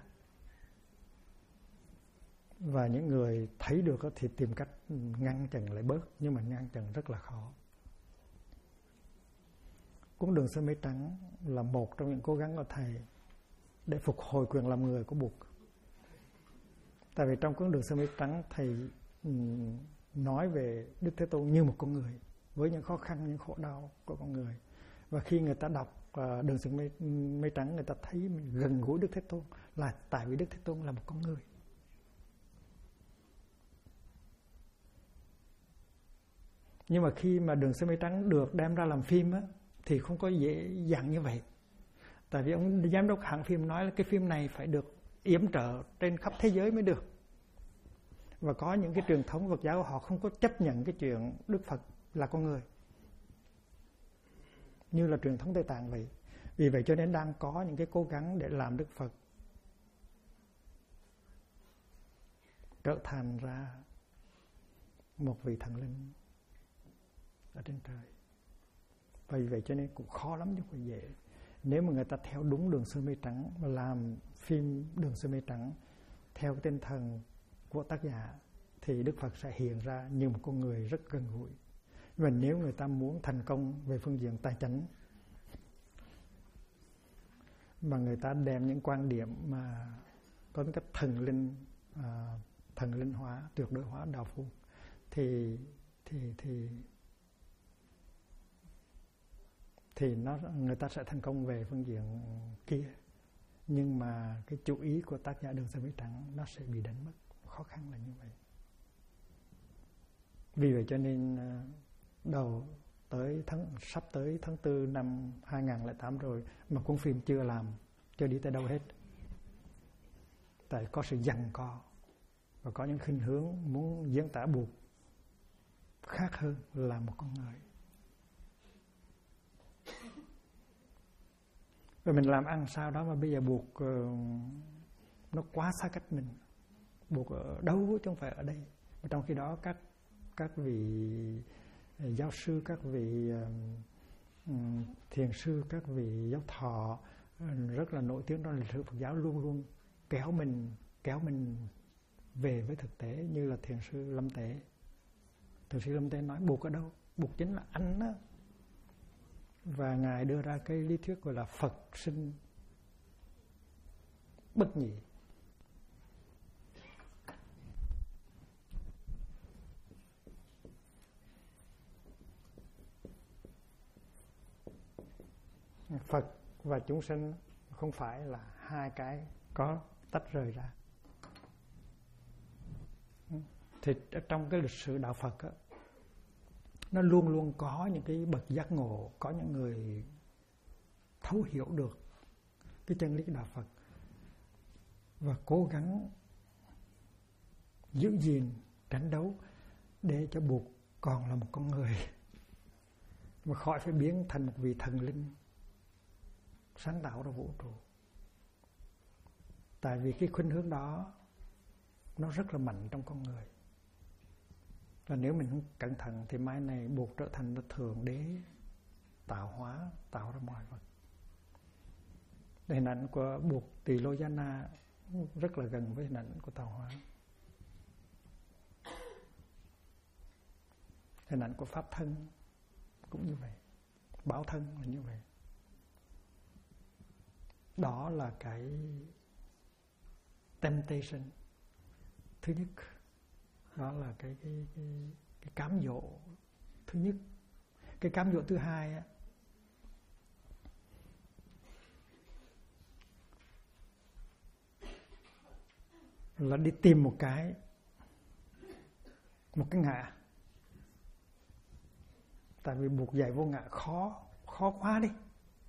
Và những người thấy được thì tìm cách ngăn chặn lại bớt. Nhưng mà ngăn chặn rất là khó. Cuốn Đường Sơ Mây Trắng là một trong những cố gắng của Thầy để phục hồi quyền làm người của Bụt. Tại vì trong cuốn Đường Sơ Mây Trắng Thầy nói về Đức Thế Tôn như một con người, với những khó khăn, những khổ đau của con người. Và khi người ta đọc Đường Sơ Mây Trắng, người ta thấy mình gần gũi Đức Thế Tôn là tại vì Đức Thế Tôn là một con người. Nhưng mà khi mà Đường Sơ Mây Trắng được đem ra làm phim á, thì không có dễ dàng như vậy. Tại vì ông giám đốc hãng phim nói là cái phim này phải được yểm trợ trên khắp thế giới mới được. Và có những cái truyền thống Phật giáo họ không có chấp nhận cái chuyện Đức Phật là con người, như là truyền thống Tây Tạng vậy. Vì vậy cho nên đang có những cái cố gắng để làm Đức Phật trở thành ra một vị thần linh ở trên trời. Vì vậy cho nên cũng khó lắm chứ không phải dễ. Nếu mà người ta theo đúng Đường Sơ Mây Trắng và làm phim Đường Sơ Mây Trắng theo cái tinh thần của tác giả thì Đức Phật sẽ hiện ra như một con người rất gần gũi. Và nếu người ta muốn thành công về phương diện tài chánh mà người ta đem những quan điểm mà có tính cách thần linh hóa, tuyệt đối hóa đạo Phật thì người ta sẽ thành công về phương diện kia. Nhưng mà cái chủ ý của tác giả Đường Sơ Mây Trắng nó sẽ bị đánh mất. Khó khăn là như vậy. Vì vậy cho nên sắp tới tháng 4 năm 2008 rồi mà cuốn phim chưa làm, chưa đi tới đâu hết. Tại có sự giằng co và có những khuynh hướng muốn diễn tả Bụt khác hơn là một con người. Và mình làm ăn sao đó mà bây giờ Bụt nó quá xa cách mình. buộc ở đâu chứ không phải ở đây. Mà trong khi đó các vị giáo sư, các vị thiền sư, các vị giáo thọ rất là nổi tiếng trong lịch sử Phật giáo luôn luôn kéo mình về với thực tế, như là thiền sư Lâm Tế. Thiền sư Lâm Tế nói buộc ở đâu? Buộc chính là anh đó. Và Ngài đưa ra cái lý thuyết gọi là Phật sinh bất nhị. Phật và chúng sinh không phải là hai cái có tách rời ra. Thì trong cái lịch sử đạo Phật á, nó luôn luôn có những cái bậc giác ngộ, có những người thấu hiểu được cái chân lý đạo Phật và cố gắng giữ gìn, tranh đấu để cho buộc còn là một con người và khỏi phải biến thành một vị thần linh sáng tạo ra vũ trụ. Tại vì cái khuynh hướng đó nó rất là mạnh trong con người. Và nếu mình không cẩn thận thì mai này buộc trở thành thượng đế tạo hóa, tạo ra mọi vật. Hình ảnh của buộc Tỳ Lô Gia Na rất là gần với hình ảnh của tạo hóa. Hình ảnh của Pháp thân cũng như vậy, Bảo thân là như vậy. Đó là cái temptation thứ nhất. Đó là cái cám dỗ thứ nhất. Cái cám dỗ thứ hai á, là đi tìm một cái ngã. Tại vì buộc dạy vô ngã khó quá đi,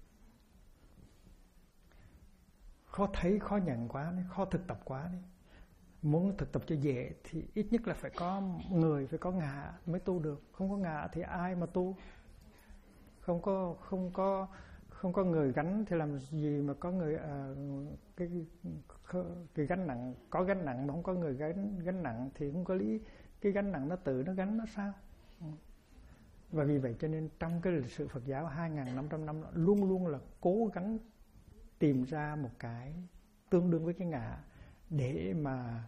khó thấy, khó nhận quá đi, khó thực tập quá đi. Muốn thực tập cho dễ thì ít nhất là phải có người, phải có ngã mới tu được. Không có ngã thì ai mà tu? Không có người gánh thì làm gì mà có người cái gánh nặng, có gánh nặng mà không có người gánh nặng thì không có lý. Cái gánh nặng nó tự nó gánh nó sao? Và vì vậy cho nên trong cái lịch sử Phật giáo 2.500 năm luôn luôn là cố gắng tìm ra một cái tương đương với cái ngã để mà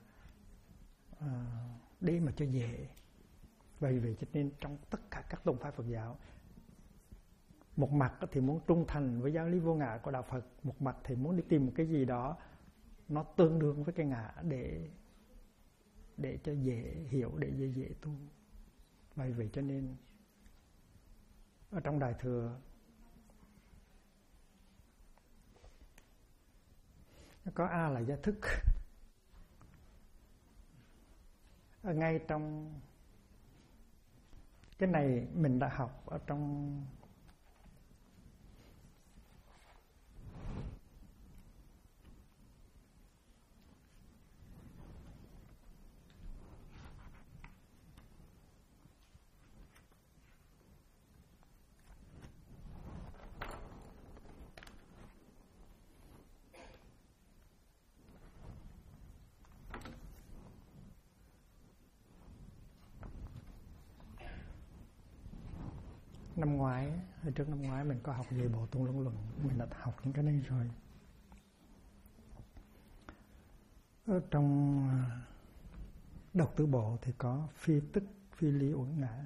cho dễ. Bởi vậy cho nên trong tất cả các tông phái Phật giáo, một mặt thì muốn trung thành với giáo lý vô ngã của đạo Phật, một mặt thì muốn đi tìm một cái gì đó nó tương đương với cái ngã để cho dễ hiểu, để dễ tu. Bởi vậy cho nên ở trong Đại Thừa có A là gia thức. Ở ngay trong cái này mình đã học ở trong năm ngoái, hồi trước năm ngoái mình có học về Bộ Tung Luân Luận, mình đã học những cái này rồi. Ở trong Độc Tử Bộ thì có phi tức, phi ly uẩn ngã.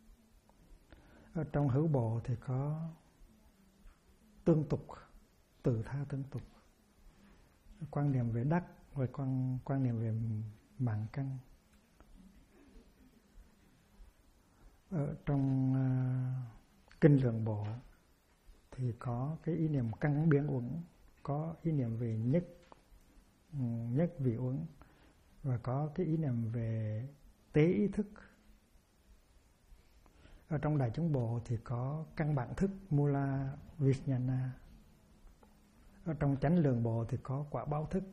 Ở trong Hữu Bộ thì có tương tục, từ tha tương tục. Quan niệm về đắc và quan niệm về mạng căn. Ở trong Kinh Lượng Bộ thì có cái ý niệm căn biến uẩn, có ý niệm về nhất vị uẩn, và có cái ý niệm về tế ý thức. Ở trong Đại Chúng Bộ thì có căn bản thức Mula Vijnana. Ở trong Chánh Lượng Bộ thì có quả báo thức.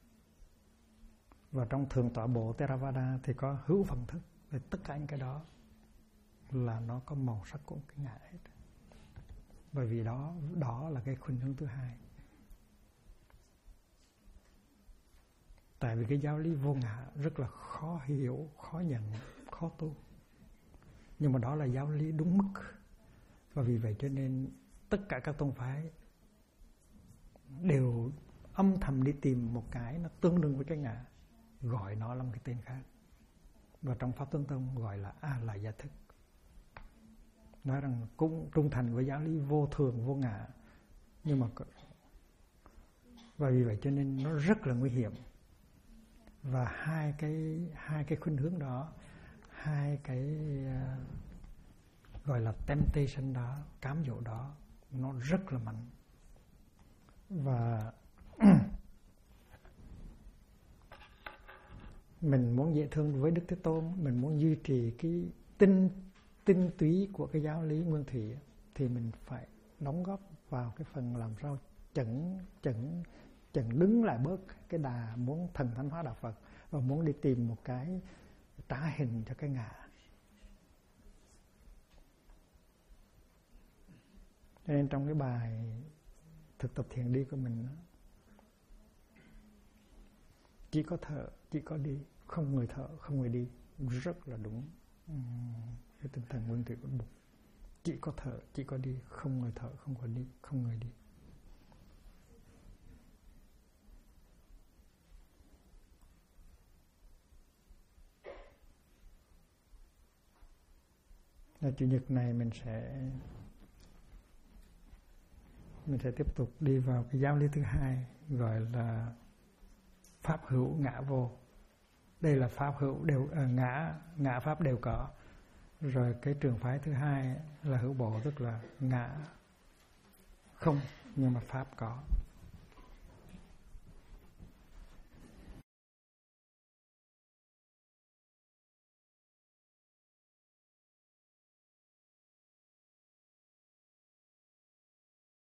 Và trong Thượng Tọa Bộ Theravada thì có hữu phần thức. Và tất cả những cái đó là nó có màu sắc của cái ngã hết. Bởi vì đó là cái khuynh hướng thứ hai. Tại vì cái giáo lý vô ngã rất là khó hiểu, khó nhận, khó tu. Nhưng mà đó là giáo lý đúng mức. Và vì vậy cho nên tất cả các tông phái đều âm thầm đi tìm một cái nó tương đương với cái ngã, gọi nó là một cái tên khác. Và trong Pháp Tướng Tông gọi là A-lại gia thức. Nói rằng cũng trung thành với giáo lý vô thường, vô ngã. Nhưng mà và vì vậy cho nên nó rất là nguy hiểm. Và hai cái khuynh hướng đó, hai cái gọi là temptation đó, cám dỗ đó, nó rất là mạnh. Và mình muốn dễ thương với Đức Thế Tôn, mình muốn duy trì cái tinh túy của cái giáo lý nguyên thủy, thì mình phải đóng góp vào cái phần làm sao chẩn đứng lại bớt cái đà muốn thần thánh hóa đạo Phật và muốn đi tìm một cái trả hình cho cái ngã. Nên trong cái bài thực tập thiền đi của mình, chỉ có thở, chỉ có đi, không người thở, không người đi, rất là đúng cái tinh thần nguyên thủy của Bụt. Chỉ có thở, chỉ có đi, không người thở, không có đi, không người đi. Là Chủ nhật này mình sẽ tiếp tục đi vào cái giáo lý thứ hai, gọi là pháp hữu ngã vô. Đây là pháp hữu đều ngã pháp đều có. Rồi cái trường phái thứ hai là hữu bộ, tức là ngã không nhưng mà pháp có.